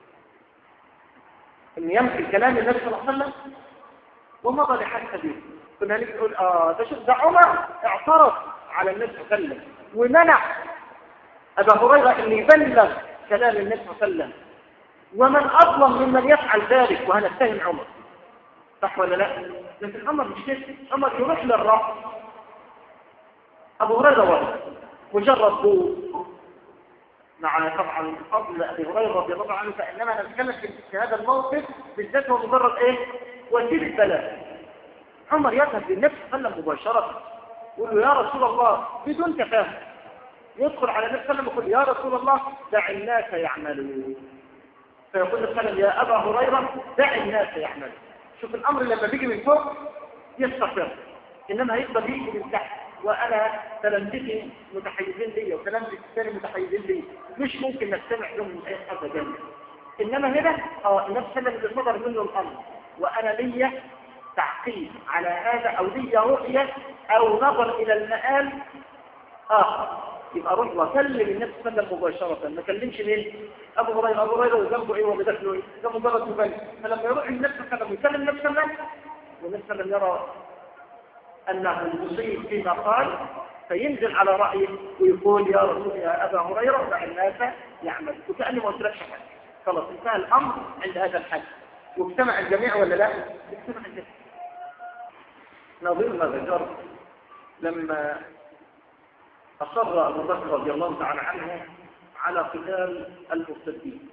إن يمثل كلام النبي صلى الله عليه وسلم ومضى لحد به. كنا نيجي نقول آه ده شوف ده عمر اعترض على النبي صلى الله عليه وسلم ومنع أبا هريرة إن يبلغ كلام النبي صلى الله عليه وسلم، ومن أظلم ممن يفعل ذلك وهنتهم عمر. صح ولا لا؟ لكن عمر مش كده. عمر يروح للرأس. أبو هريرة واحد مجرد بوض مع طبعا فضل أبي هريرة رضي الله عنه، فإنما أنا أتكلم في هذا الموقف بالذات هو مجرد إيه؟ وسيلة بلاغ. عمر يذهب للنبي صلى الله عليه وسلم مباشرة يقول له يا رسول الله بدون تفاهم، يدخل على النبي صلى الله عليه وسلم يقول يا رسول الله دع الناس يعملون. فيقول النبي يا أبا هريرة دع الناس يعملون. شوف الأمر لما بيجي من فوق يستقر، إنما يقدر يجي من تحت. وأنا تلامذتي متحيزين لي وتلامذتي الثاني متحيزين لي، مش ممكن نستمع لهم من أي أبدا. إنما هنا اه النبي صلى الله عليه وسلم صدر منه الأمر وأنا لي تعقيب على هذا أو لي رؤية أو نظر إلى المآل آخر، يبقى روح وكلم النبي صلى الله عليه وسلم مباشرة. ما كلمش ليه؟ أبو هريرة أبو هريرة وجنبه إيه وبدخله إيه؟ ده مجرد مبالغ. فلما يروح النبي صلى الله عليه وسلم يكلم النبي صلى الله عليه وسلم والنبي صلى الله عليه وسلم يرى أنه يصيب فيما قال فينزل على رأيه ويقول يا رسول يا أبا هريرة دع الناس يعمل، وكأني ما قلتلكش حاجة. خلاص انتهى الأمر عند هذا الحد. واجتمع الجميع ولا لا؟ اجتمع الجميع. نظير غجر لما أصر أبو بكر رضي الله تعالى عنه على قتال المرتدين،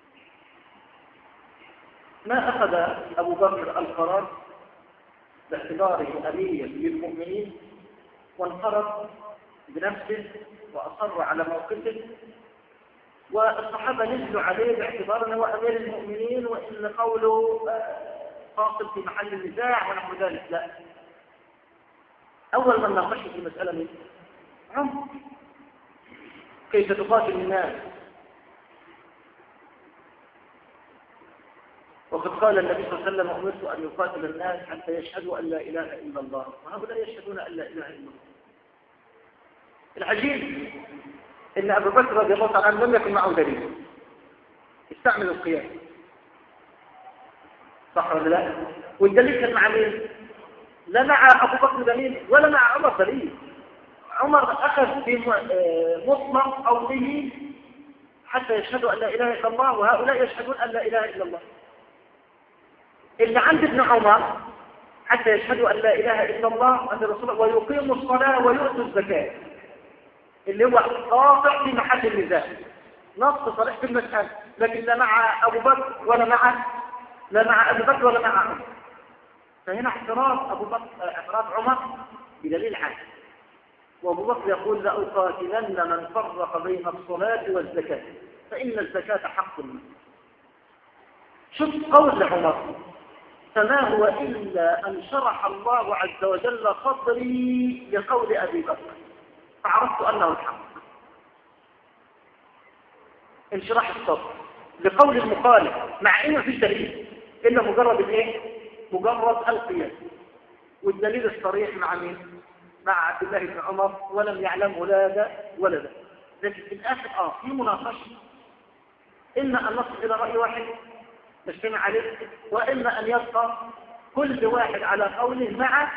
ما أخذ أبو بكر القرار باعتباره أمير للمؤمنين وانفرد بنفسه وأصر على موقفه، والصحابة نزلوا عليه باعتبار أنه أمير المؤمنين وإن قوله فاصل في محل النزاع ونحو ذلك. لا، أول من ناقشه في المسألة من عمر، كيف تقاتل الناس؟ وقد قال النبي صلى الله عليه وسلم أمرت أن يقاتل الناس حتى يشهدوا أن لا إله إلا الله، وهؤلاء يشهدون أن لا إله إلا الله. العجيب إن أبو بكر رضي الله تعالى عنه لم يكن معه دليل، استعمل القياس، صح ولا لا؟ والدليل كان مع مين؟ لا مع أبو بكر دليل ولا مع عمر دليل. عمر أخذ في مطلق قوله حتى يشهدوا أن لا إله إلا الله، وهؤلاء يشهدون أن لا إله إلا الله. اللي عند ابن عمر حتى يشهدوا أن لا إله إلا الله عند رسول الله ويقيموا الصلاة ويؤتوا الزكاة، اللي هو قاطع في محل النزاع، نص صريح في المسألة، لكن لا مع أبو بكر ولا مع لا مع أبو بكر ولا مع عمر. فهنا اعتراض أبو بكر اعتراض عمر بدليل عام، وأبو بكر يقول لأقاتلن من فرق بين الصلاة والزكاة فإن الزكاة حق منه. شوف قول عمر، فما هو إلا أن شرح الله عز وجل صدري لقول أبي بكر فعرفت أنه الحق. انشراح الصدر لقول المخالف مع إنه في دليل إلا مجرد الإيه؟ مجرد القياس. والدليل الصريح مع مين؟ مع عبد الله بن عمر، ولم يعلمه لا ده ولا ده. لكن في الآخر آه في مناقشة، إما أن نصل إلى رأي واحد نجتمع عليه، وإما أن يبقى كل واحد على قوله مع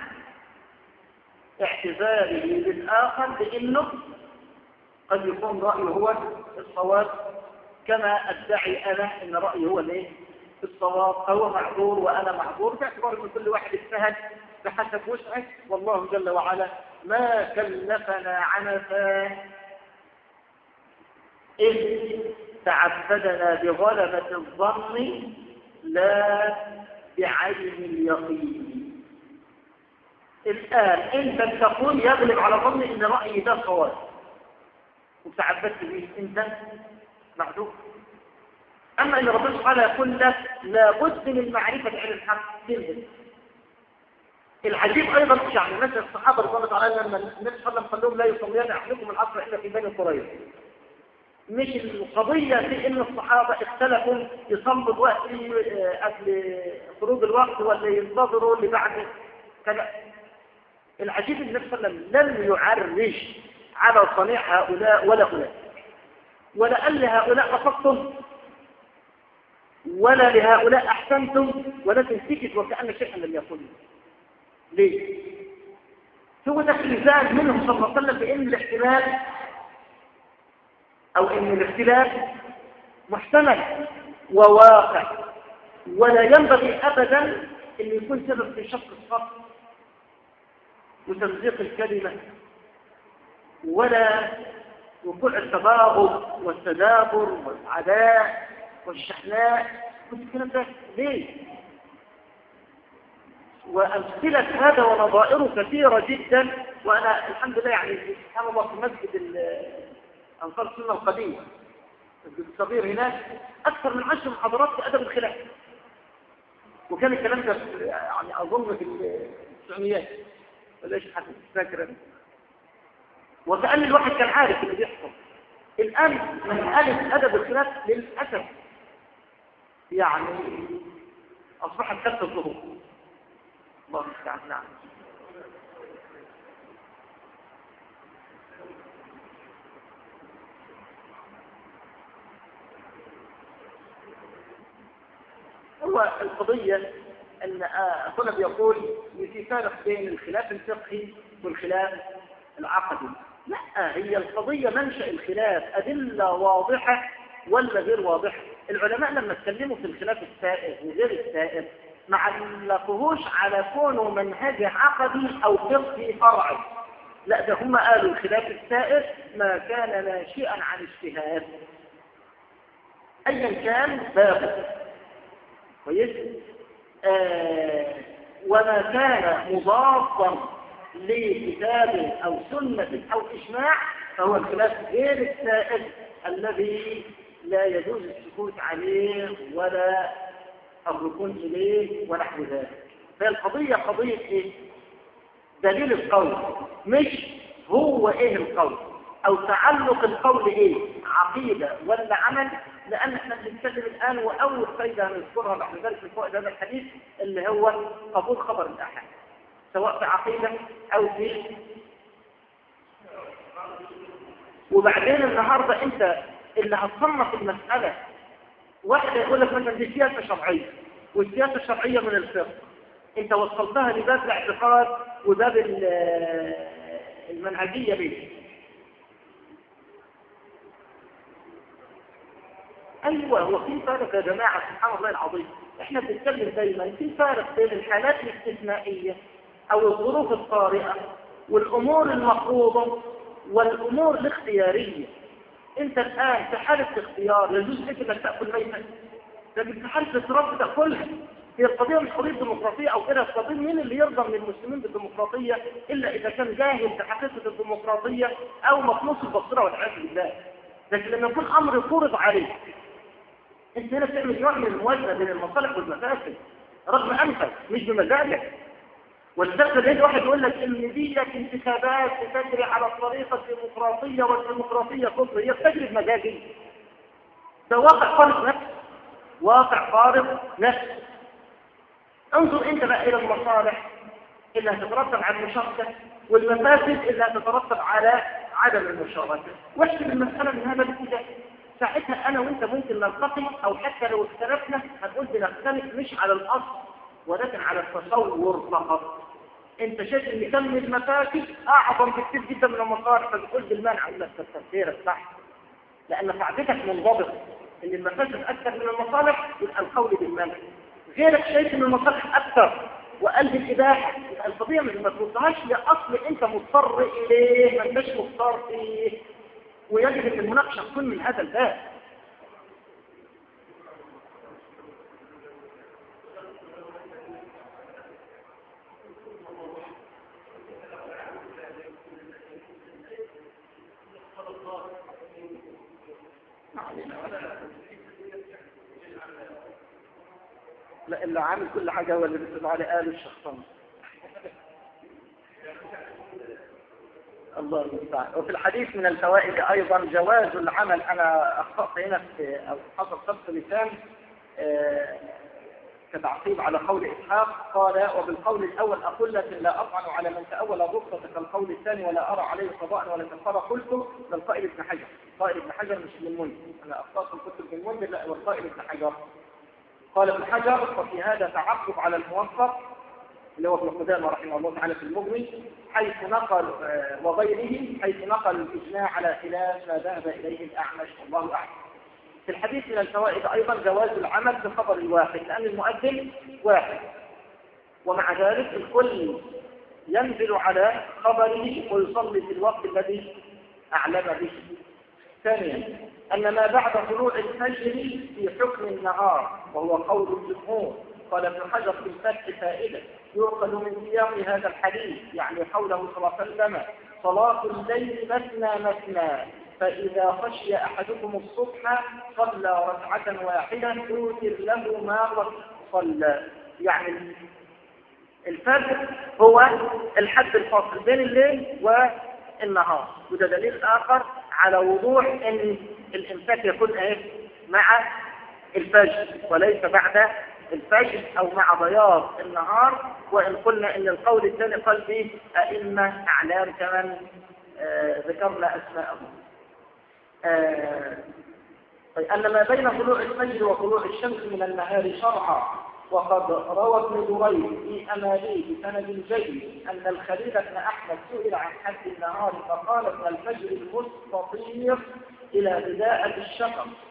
اعتذاره للآخر بأنه قد يكون رأيه هو الصواب، كما أدعي أنا أن رأيي هو الايه؟ الصواب، هو معذور وأنا معذور، باعتبار أن كل واحد اجتهد بحسب وسعه، والله جل وعلا ما كلفنا عنفا إذ تعبدنا بغلبة الظن لا بعين اليقين. الآن أنت تقول يغلب على ظني إن رأيي ده صواب وتعبدت به، أنت معذور. أما إن ربنا سبحانه يقول لك لابد من معرفة علم الحق تنهد. العجيب أيضا يعني مثل الصحابة رضي الله عنهم لما النبي صلى الله عليه وسلم قال لهم لا يصلين أحدكم العصر إلا في بني قريظة، مش القضية في إن الصحابة اختلفوا يصلوا الوقت قبل خروج الوقت ولا ينتظروا لبعد كذا. العجيب النبي صلى الله عليه وسلم لم يعرج على صنيع هؤلاء ولا أولئك، ولا قال لهؤلاء رفضتم ولا لهؤلاء أحسنتم، ولكن سكت وكأن شيئا لم يقل. ليه؟ هو ده الإزاج منهم صلى الله عليه وسلم بأن الاحتمال أو أن الاختلاف محتمل وواقع، ولا ينبغي أبدا أن يكون سبب في شق الصف وتمزيق الكلمة ولا وقوع التباغض والتدابر والعداء والشحناء والكلام ده. ليه؟ وأمثلة هذا ونظائره كثيرة جدا. وأنا الحمد لله يعني سبحان الله في مسجد أنصار السنة القديمة مسجد الصغير هناك أكثر من عشر محاضرات في أدب الخلاف، وكان الكلام ده يعني أظن في التسعينيات ولا إيش حد فاكر، وكأن الواحد كان عارف اللي بيحصل. الآن مسألة أدب الخلاف للأسف يعني أصبحت كثرة الظهور. الله المستعان. نعم. هو القضية أن أخونا بيقول في فارق بين الخلاف الفقهي والخلاف العقدي. لا، هي القضية منشأ الخلاف أدلة واضحة ولا غير واضحة. العلماء لما اتكلموا في الخلاف السائر وغير السائر ما علقوهوش على كونه منهج عقدي أو فقهي فرعي، لا ده هم قالوا الخلاف السائر ما كان ناشئا عن اجتهاد أيا كان بابه كويس، آه وما كان مضافا لكتاب أو سنة أو إجماع فهو الخلاف غير السائر الذي لا يجوز السكوت عليه ولا الركون إليه ونحو ذلك. فالقضية قضية إيه؟ دليل القول، مش هو إيه القول أو تعلق القول إيه، عقيدة ولا عمل، لأن احنا بنتكلم الآن وأول فايدة هنذكرها بعد ذلك في فوائد هذا الحديث اللي هو قبول خبر الأحد سواء في عقيدة أو في. وبعدين النهاردة أنت اللي هتصنف المسألة واحد يقول لك مثلا دي سياسة شرعية والسياسة الشرعية من الفقه، أنت وصلتها لباب الاعتقاد وباب المنهجية به. أيوة هو في فارق يا جماعة سبحان الله العظيم، احنا بنتكلم دايما في فارق بين الحالات الاستثنائية أو الظروف الطارئة والأمور المفروضة والأمور الاختيارية. أنت الآن في حالة اختيار يجوز لك أنك تأكل ميتا، لكن في حالة اضطرار تأكلها. هي القضية مش قضية ديمقراطية أو كده، القضية مين اللي يرضى من المسلمين بالديمقراطية إلا إذا كان جاهل بحقيقة الديمقراطية أو مطموس البصيرة والعياذ بالله. لكن لما يكون أمر فرض عليك أنت هنا بتعمل نوع من الموازنة بين المصالح والمفاسد رغم أنفك مش بمزاجك. والدرس ده واحد يقول لك ان دي انتخابات تجري على الطريقه الديمقراطيه والديمقراطيه كفر، هي بتجري بمزاجي. ده واقع فارق نفس، واقع فارق نفس. انظر انت بقى الى المصالح اللي هتترتب على المشاركه والمفاسد اللي هتترتب على عدم المشاركه، واحسب المساله من هذا الاتجاه. ساعتها انا وانت ممكن نلتقي او حتى لو اختلفنا هنقول بنختلف مش على الاصل ولكن على التصور فقط. انت شايف ان كم المفاسد اعظم بكثير جدا من المصالح فبتقول بالمنع ولا التفسير صح، لان قاعدتك منضبطه ان المفاسد اكثر من المصالح يبقى القول بالمنع. غيرك شايف ان المصالح اكثر وقلب الاباحه، يبقى القضيه ما تردهاش لاصل انت مضطر اليه ما انتش مضطر فيه، ويجب ان المناقشه تكون من هذا الباب. لا اللي عامل كل حاجة هو اللي بيسمع على آل الشخصان. الله المستعان. وفي الحديث من الفوائد أيضا جواز العمل. أنا أخطأت هنا في أو حصل خبط لسان آه كتعقيب على قول إسحاق قال وبالقول الأول أقول لك لا أطعن على من تأول الرخصة كالقول الثاني ولا أرى عليه قضاء ولا كفارة قلت للقائل ابن حجر. قائل ابن حجر مش من المنذر، أنا أخطأت الكتب من المنذر لا والقائل ابن حجر. قال ابن حجر وفي هذا تعقب على الموفق اللي هو ابن قدامة رحمه الله تعالى في المغني حيث نقل وغيره حيث نقل الإجماع على خلاف ما ذهب إليه الأعمش والله أعلم. في الحديث من الفوائد أيضا جواز العمل بخبر الواحد لأن المؤذن واحد ومع ذلك الكل ينزل على خبره ويصلي في الوقت الذي أعلم به. ثانيا أن ما بعد طلوع الفجر في حكم النهار وهو قول الجمهور. قال ابن حجر في الفتح فائدة يؤخذ من سياق هذا الحديث يعني قوله صلى الله عليه وسلم صلاة الليل مثنى مثنى فإذا خشي أحدكم الصبح صلى ركعة واحدة توتر له ما صلى. يعني الفجر هو الحد الفاصل بين الليل والنهار، وده دليل آخر على وضوح ان الامساك يكون ايه مع الفجر وليس بعد الفجر او مع بياض النهار. وان قلنا ان القول الثاني قال فيه ائمه اعلام كمن آه ذكرنا اسماءهم. آه ان ما بين طلوع الفجر وطلوع الشمس من النهار شرعا. وقد روى ابن دريد في أماليه بسند جيد أن الخليل بن أحمد سئل عن حد النهار فقال من الفجر المستطير إلى بداءة الشفق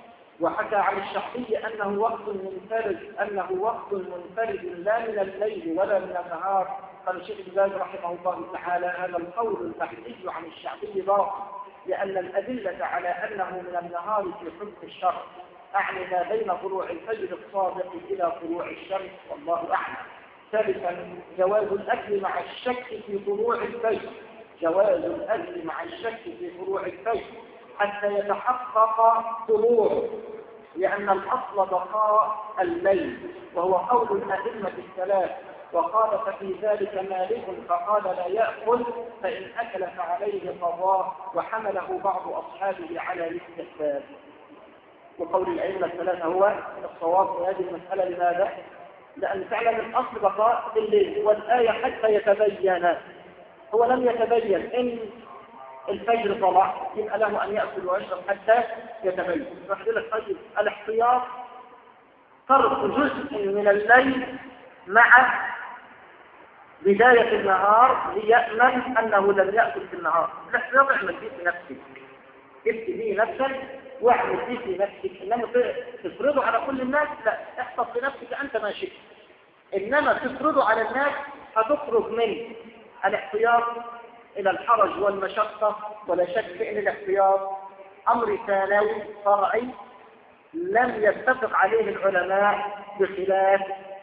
وحكى عن الشعبي أنه وقت منفرد أنه وقت منفرد لا من الليل ولا من النهار. قال الشيخ ابن باز رحمه الله تعالى هذا القول البحثي عن الشعبي باطل، لأن الأدلة على أنه من النهار في حكم الشر، أعني ما بين طلوع الفجر الصادق إلى طلوع الشمس، والله أعلم. ثالثا جواز الأكل مع الشك في طلوع الفجر، جواز الأكل مع الشك في طلوع الفجر حتى يتحقق طلوعه، لأن الأصل بقاء الليل، وهو قول الأئمة الثلاث. وقال ففي ذلك مالك فقال لا يأكل، فإن أكل فعليه قضاء، وحمله بعض أصحابه على الاستحباب. وقول الأئمة الثلاثة هو الصواب في هذه المسألة. لماذا؟ لأن فعلا الأصل بقاء الليل، والآية حتى يتبين. هو لم يتبين إن الفجر طلع يبقى له أن يأكل ويشرب حتى يتبين. راح يقول لك طيب الاحتياط ترك جزء من الليل مع بداية النهار ليأمن أنه لم يأكل في النهار. الاحتياط اعمل فيه في نفسك، ابتدي فيه نفسك واعمل فيه في نفسك. إنما تفرضه على كل الناس لا، احفظ في نفسك أنت ما شئت. إنما تفرضه على الناس هتخرج من الاحتياط إلى الحرج والمشقة. ولا شك في أن الاحتياط أمر ثانوي فرعي لم يتفق عليه العلماء، بخلاف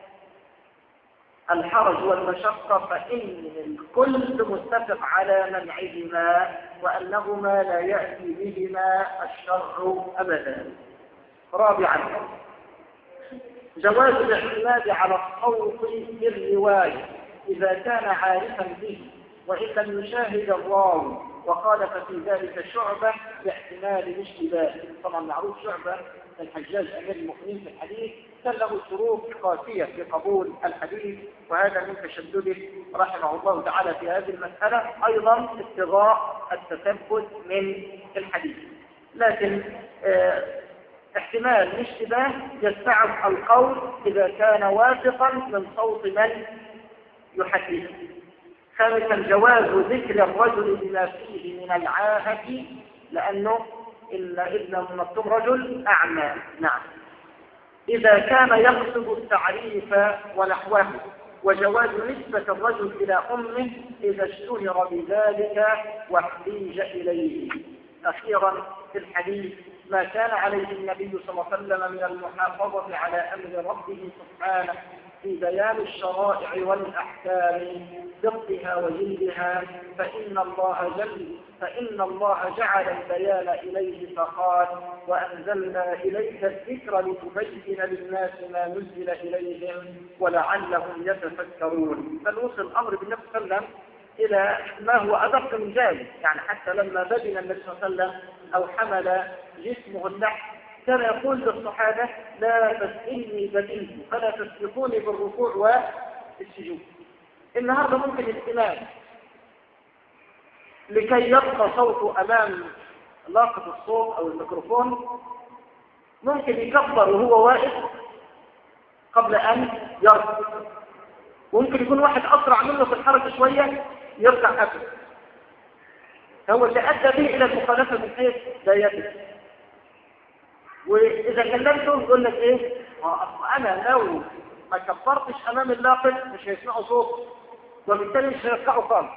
الحرج والمشقة فإن الكل متفق على منعهما وأنهما لا يأتي بهما الشرع أبدا. رابعا جواز الاعتماد على الصوت بالرواية إذا كان عارفا به وإن لم يشاهد الراوي، وخالف في ذلك شعبة باحتمال الاشتباه. طبعا معروف شعبة الحجاج أمير المؤمنين في الحديث كان له شروط قاسية في قبول الحديث، وهذا من تشدده رحمه الله تعالى في هذه المسألة، أيضا ابتغاء التثبت من الحديث. لكن اه احتمال الاشتباه يستعب القول إذا كان واثقا من صوت من يحدث. خامسا جواز ذكر الرجل بما فيه من العاهة، لأنه إن ابن أم مكتوم رجل أعمى. نعم، إذا كان يقصد التعريف ونحوه. وجواز نسبة الرجل إلى أمه إذا اشتهر بذلك واحتيج إليه. أخيرا في الحديث ما كان عليه النبي صلى الله عليه وسلم من المحافظة على أمر ربه سبحانه في بيان الشرائع والأحكام دقها وجلدها، فإن الله جل فإن الله جعل البيان إليه فقال وأنزلنا إليك الذكر لتبين للناس ما نزل إليهم ولعلهم يتفكرون. فالوصل الأمر بالنبي صلى الله عليه وسلم إلى ما هو أدق من ذلك، يعني حتى لما بدن النبي صلى الله عليه وسلم أو حمل جسمه اللحم كان يقول للصحابة لا تسئلني بدنت فلا تسبقوني بالركوع والسجود. النهارده ممكن الإمام لكي يبقى صوته أمام لاقة الصوت أو الميكروفون ممكن يكبر وهو واقف قبل أن يركع، وممكن يكون واحد أسرع منه في الحركة شوية يركع أكثر. هو اللي أدى به إلى المخالفة من حيث دايته. وإذا كلمته يقول لك إيه؟ أنا لو ما كبرتش أمام اللاقط مش هيسمعوا صوت، وبالتالي مش هيركعوا خالص.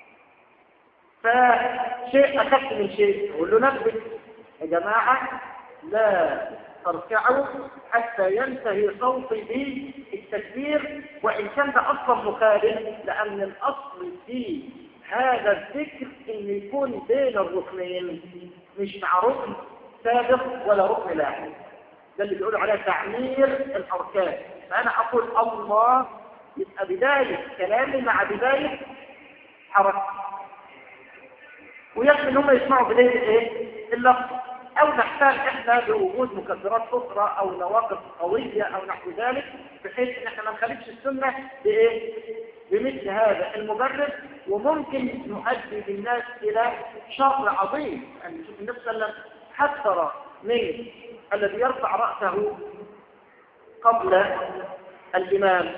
فشيء أخف من شيء، يقول له نبه يا جماعة لا تركعوا حتى ينتهي صوتي بالتكبير، وإن كان ده أصلا مخالف، لأن الأصل في هذا الذكر إن يكون بين الركنين، مش مع ركن سابق ولا ركن لاحق. ده اللي بيقولوا عليه تعمير الأركان. فأنا أقول الله يبقى بداية كلامي مع بداية حركة، ويكفي ان هم يسمعوا بداية ايه؟ اللفظ. او نحتاج احنا بوجود مكبرات اخرى او نواقض قوية او نحو ذلك، بحيث ان احنا ما نخالفش السنة بايه؟ بمثل هذا المبرر. وممكن نؤدي بالناس الى شر عظيم. يعني شوف النبي صلى الله عليه وسلم حذر من الذي يرفع رأسه قبل الإمام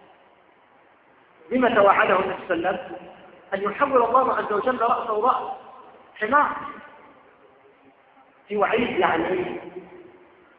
بما توعده النبي صلى الله عليه وسلم أن يحول الله عز وجل رأسه رأس حمار. في وعيد يعني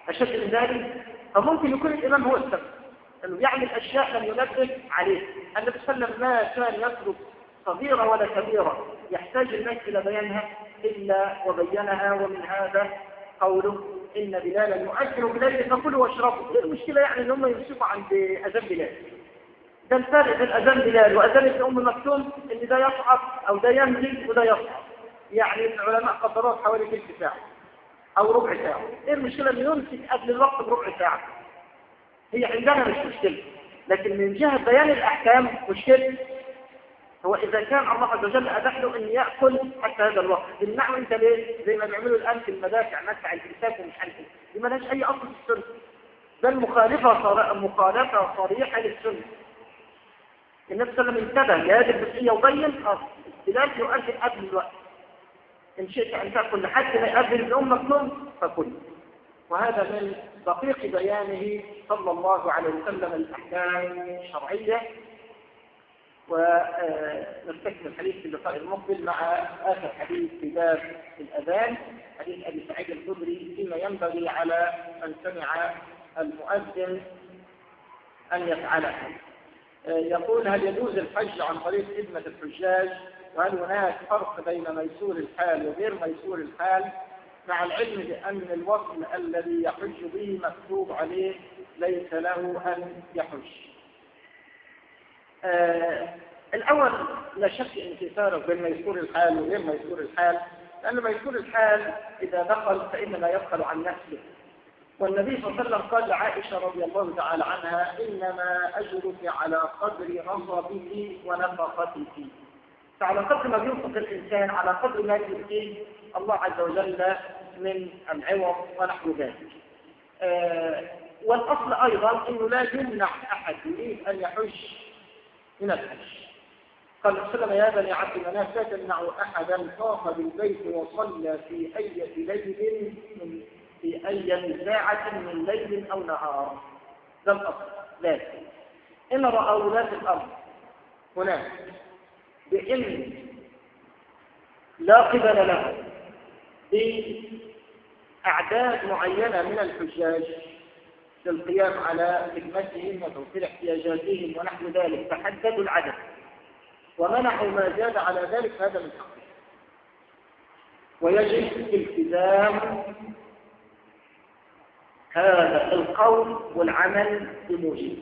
أشد من ذلك، فممكن يكون الإمام هو السبب أنه يعمل أشياء لم ينبه عليه. النبي صلى الله عليه وسلم ما كان يترك صغيرة ولا كبيرة يحتاج الناس إلى بيانها إلا وبينها، ومن هذا قوله إن بلالا يؤذن بليل فكلوا واشربوا. إيه المشكلة يعني إن هم يمسكوا عند أذان بلال؟ ده الفرق بين أذان بلال وأذان ابن أم مكتوم إن ده يصعد أو ده ينزل وده يصعد، يعني العلماء قدروا حوالي ثلث ساعة أو ربع ساعة. إيه المشكلة إن يمسك قبل الوقت بربع ساعة؟ هي عندنا مش مشكلة، لكن من جهة بيان الأحكام مشكلة. هو إذا كان الله عز وجل أباح له أن يأكل حتى هذا الوقت، بالنعم أنت ليه؟ زي ما بيعملوا الآن في المدافع مدفع الإمساك ومش عارف إيه، دي مالهاش أي أصل في السنة، بل مخالفة صر... مخالفة صريحة للسنة. النبي صلى الله عليه وسلم انتبه لهذه الجزئية وبين أصل بلال يؤذن قبل الوقت، إن شئت أن تأكل لحد ما يؤذن الأم مكتوم فكل. وهذا من دقيق بيانه صلى الله عليه وسلم الأحكام الشرعية. ونستكمل الحديث في اللقاء المقبل مع آخر حديث في باب الأذان، حديث أبي سعيد الخدري فيما ينبغي على من سمع المؤذن أن يفعله. يقول: هل يجوز الحج عن طريق خدمة الحجاج؟ وهل هناك فرق بين ميسور الحال وغير ميسور الحال، مع العلم بأن الوصل الذي يحج به مكتوب عليه ليس له أن يحج؟ آه الأول لا شك أن في فرق بين ميسور الحال وغير ميسور الحال، لأن ميسور الحال إذا دخل فإنما يدخل عن نفسه، والنبي صلى الله عليه وسلم قال لعائشة رضي الله تعالى عنها: إنما أجرك على قدر نصبه ونفقته. فعلى قدر ما ينفق الإنسان على قدر ما يؤتيه الله عز وجل من العوض ونحو ذلك. آه والأصل أيضا أنه لا يمنع أحد يريد أن يحج من الحج. قال صلى الله عليه وسلم: يا بني عبد مناف لا تمنعوا أحدا طاف بالبيت وصلى في أي ليل من في أي ساعة من ليل أو نهار. ده الأصل. لكن إن رأوا لا في الأرض هناك بإن لا قبل له بأعداد معينة من الحجاج للقيام على خدمتهم وتوفير احتياجاتهم ونحو ذلك، فحددوا العدد ومنعوا ما زاد على ذلك، فهذا من حقه، ويجب التزام هذا القول والعمل بموجبه.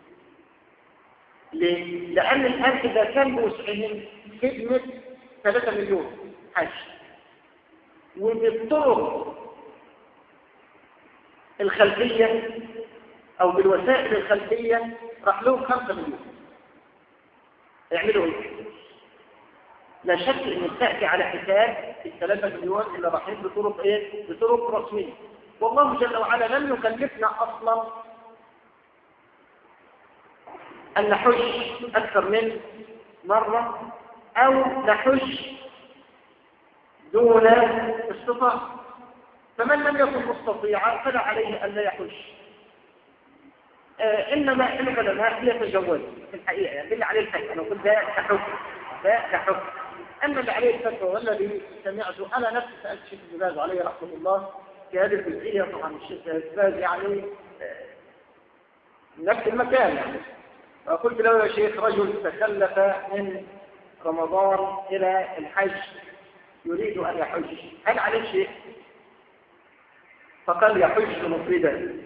ليه؟ لأن الآن إذا كان بوسعهم خدمة ثلاثة مليون حج، وبالطرق الخلفية أو بالوسائل الخلفية راح لهم خمسة مليون، يعملوا إيه؟ لا شك إن تأتي على حساب الثلاثة مليون اللي رايحين بطرق إيه؟ بطرق رسمية. والله جل وعلا لم يكلفنا أصلا أن نحج أكثر من مرة أو نحج دون استطاعة، فمن لم يكن مستطيعا فلا عليه أن لا يحج. آه إنما العلماء يتجوز في الحقيقة، يعني اللي عليه الفتوى أنا قلت ده كحكم ده كحكم أما اللي عليه الفتوى والذي سمعته أنا نفسي سألت الشيخ ابن باز عليه رحمه الله في هذه الجزئية. طبعا الشيخ ابن باز يعني آه نفس المكان، يعني فقلت له: يا شيخ، رجل تخلف من رمضان إلى الحج يريد أن يحج، هل عليه شيء؟ فقال: يحج مفردا،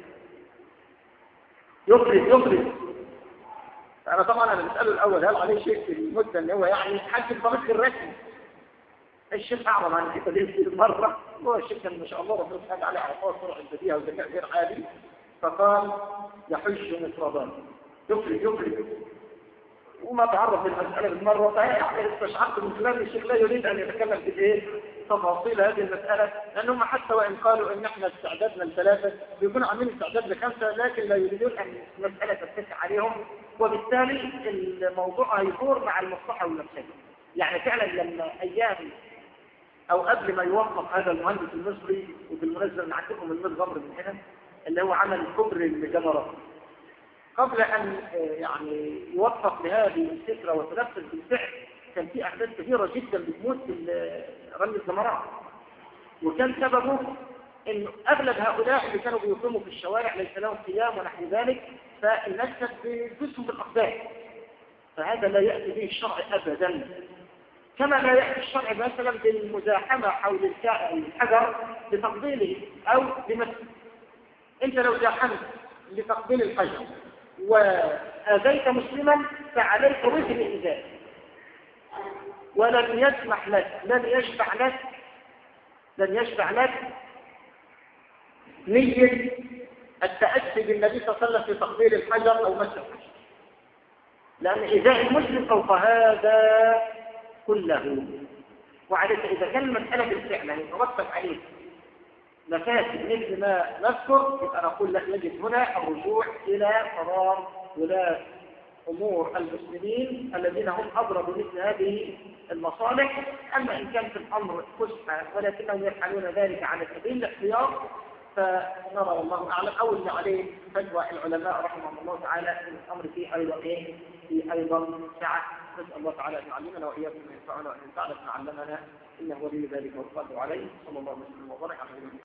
يفرد يفرد. أنا طبعا أنا بسأله الأول هل عليه شيء في المدة اللي هو يعني حج الطريق الرسمي. الشيخ أعرض عن الكتابين في المرة، هو الشيخ ما شاء الله ربنا سبحانه عليه أعطاه سرعة بديهة وذكاء غير عادي، فقال: يحج مفردا، يفرد يفرد، وما تعرف بالمسألة بالمرة. فيعني استشعرت من خلال الشيخ لا يريد أن يتكلم في إيه تفاصيل هذه المسألة، لأنهم حتى وإن قالوا إن إحنا استعدادنا لثلاثة بيكونوا عاملين استعداد لخمسة، لكن لا يريدون أن المسألة تتسع عليهم، وبالتالي الموضوع هيدور مع المصلحة والمفسدة. يعني فعلا لما أيام أو قبل ما يوفق هذا المهندس المصري، وبالمناسبة نعتقهم المصري غمر من هنا اللي هو عمل كبر الجمرات، قبل أن يعني يوفق لهذه الفكرة وتنفذ بالفعل كان في أحداث كثيرة جدا بتموت في رمي الجمرات، وكان سببه إن أغلب هؤلاء اللي كانوا بيقيموا في الشوارع ليس لهم قيام ونحو ذلك، فالناس كانت بتدوسهم بالأقدام، فهذا لا يأتي به الشرع أبدا. كما لا يأتي الشرع مثلا بالمزاحمة حول الحجر لتقبيله أو لمسه. أنت لو زاحمت لتقبيل الحجر وآذيت مسلما فعليك وزر الإزاء، ولن يسمح لك، لن يشفع لك لن يشفع لك نية التأسي بالنبي صلى الله عليه وسلم في تقبيل الحجر أو مس الحجر، لأن إيذاء المسلم فوق هذا كله. وعليك إذا كان المسألة بالفعل يترتب عليه مفاسد مثل ما نذكر، يبقى نقول لك يجب هنا الرجوع إلى قرار ولاة أمور المسلمين الذين هم أضرب بمثل هذه المصالح. أما إن كان في الأمر فسحة ولكنهم يفعلون ذلك على سبيل الاحتياط فنرى والله أعلم، أو اللي عليه فتوى العلماء رحمهم الله تعالى أن الأمر فيه أيضا إيه؟ فيه أيضا سعة. نسأل الله تعالى أن يعلمنا وإياكم أن ينفعنا وأن ينفعنا بما علمنا، إنه ولي ذلك والقادر عليه. صلى الله عليه وسلم وبارك على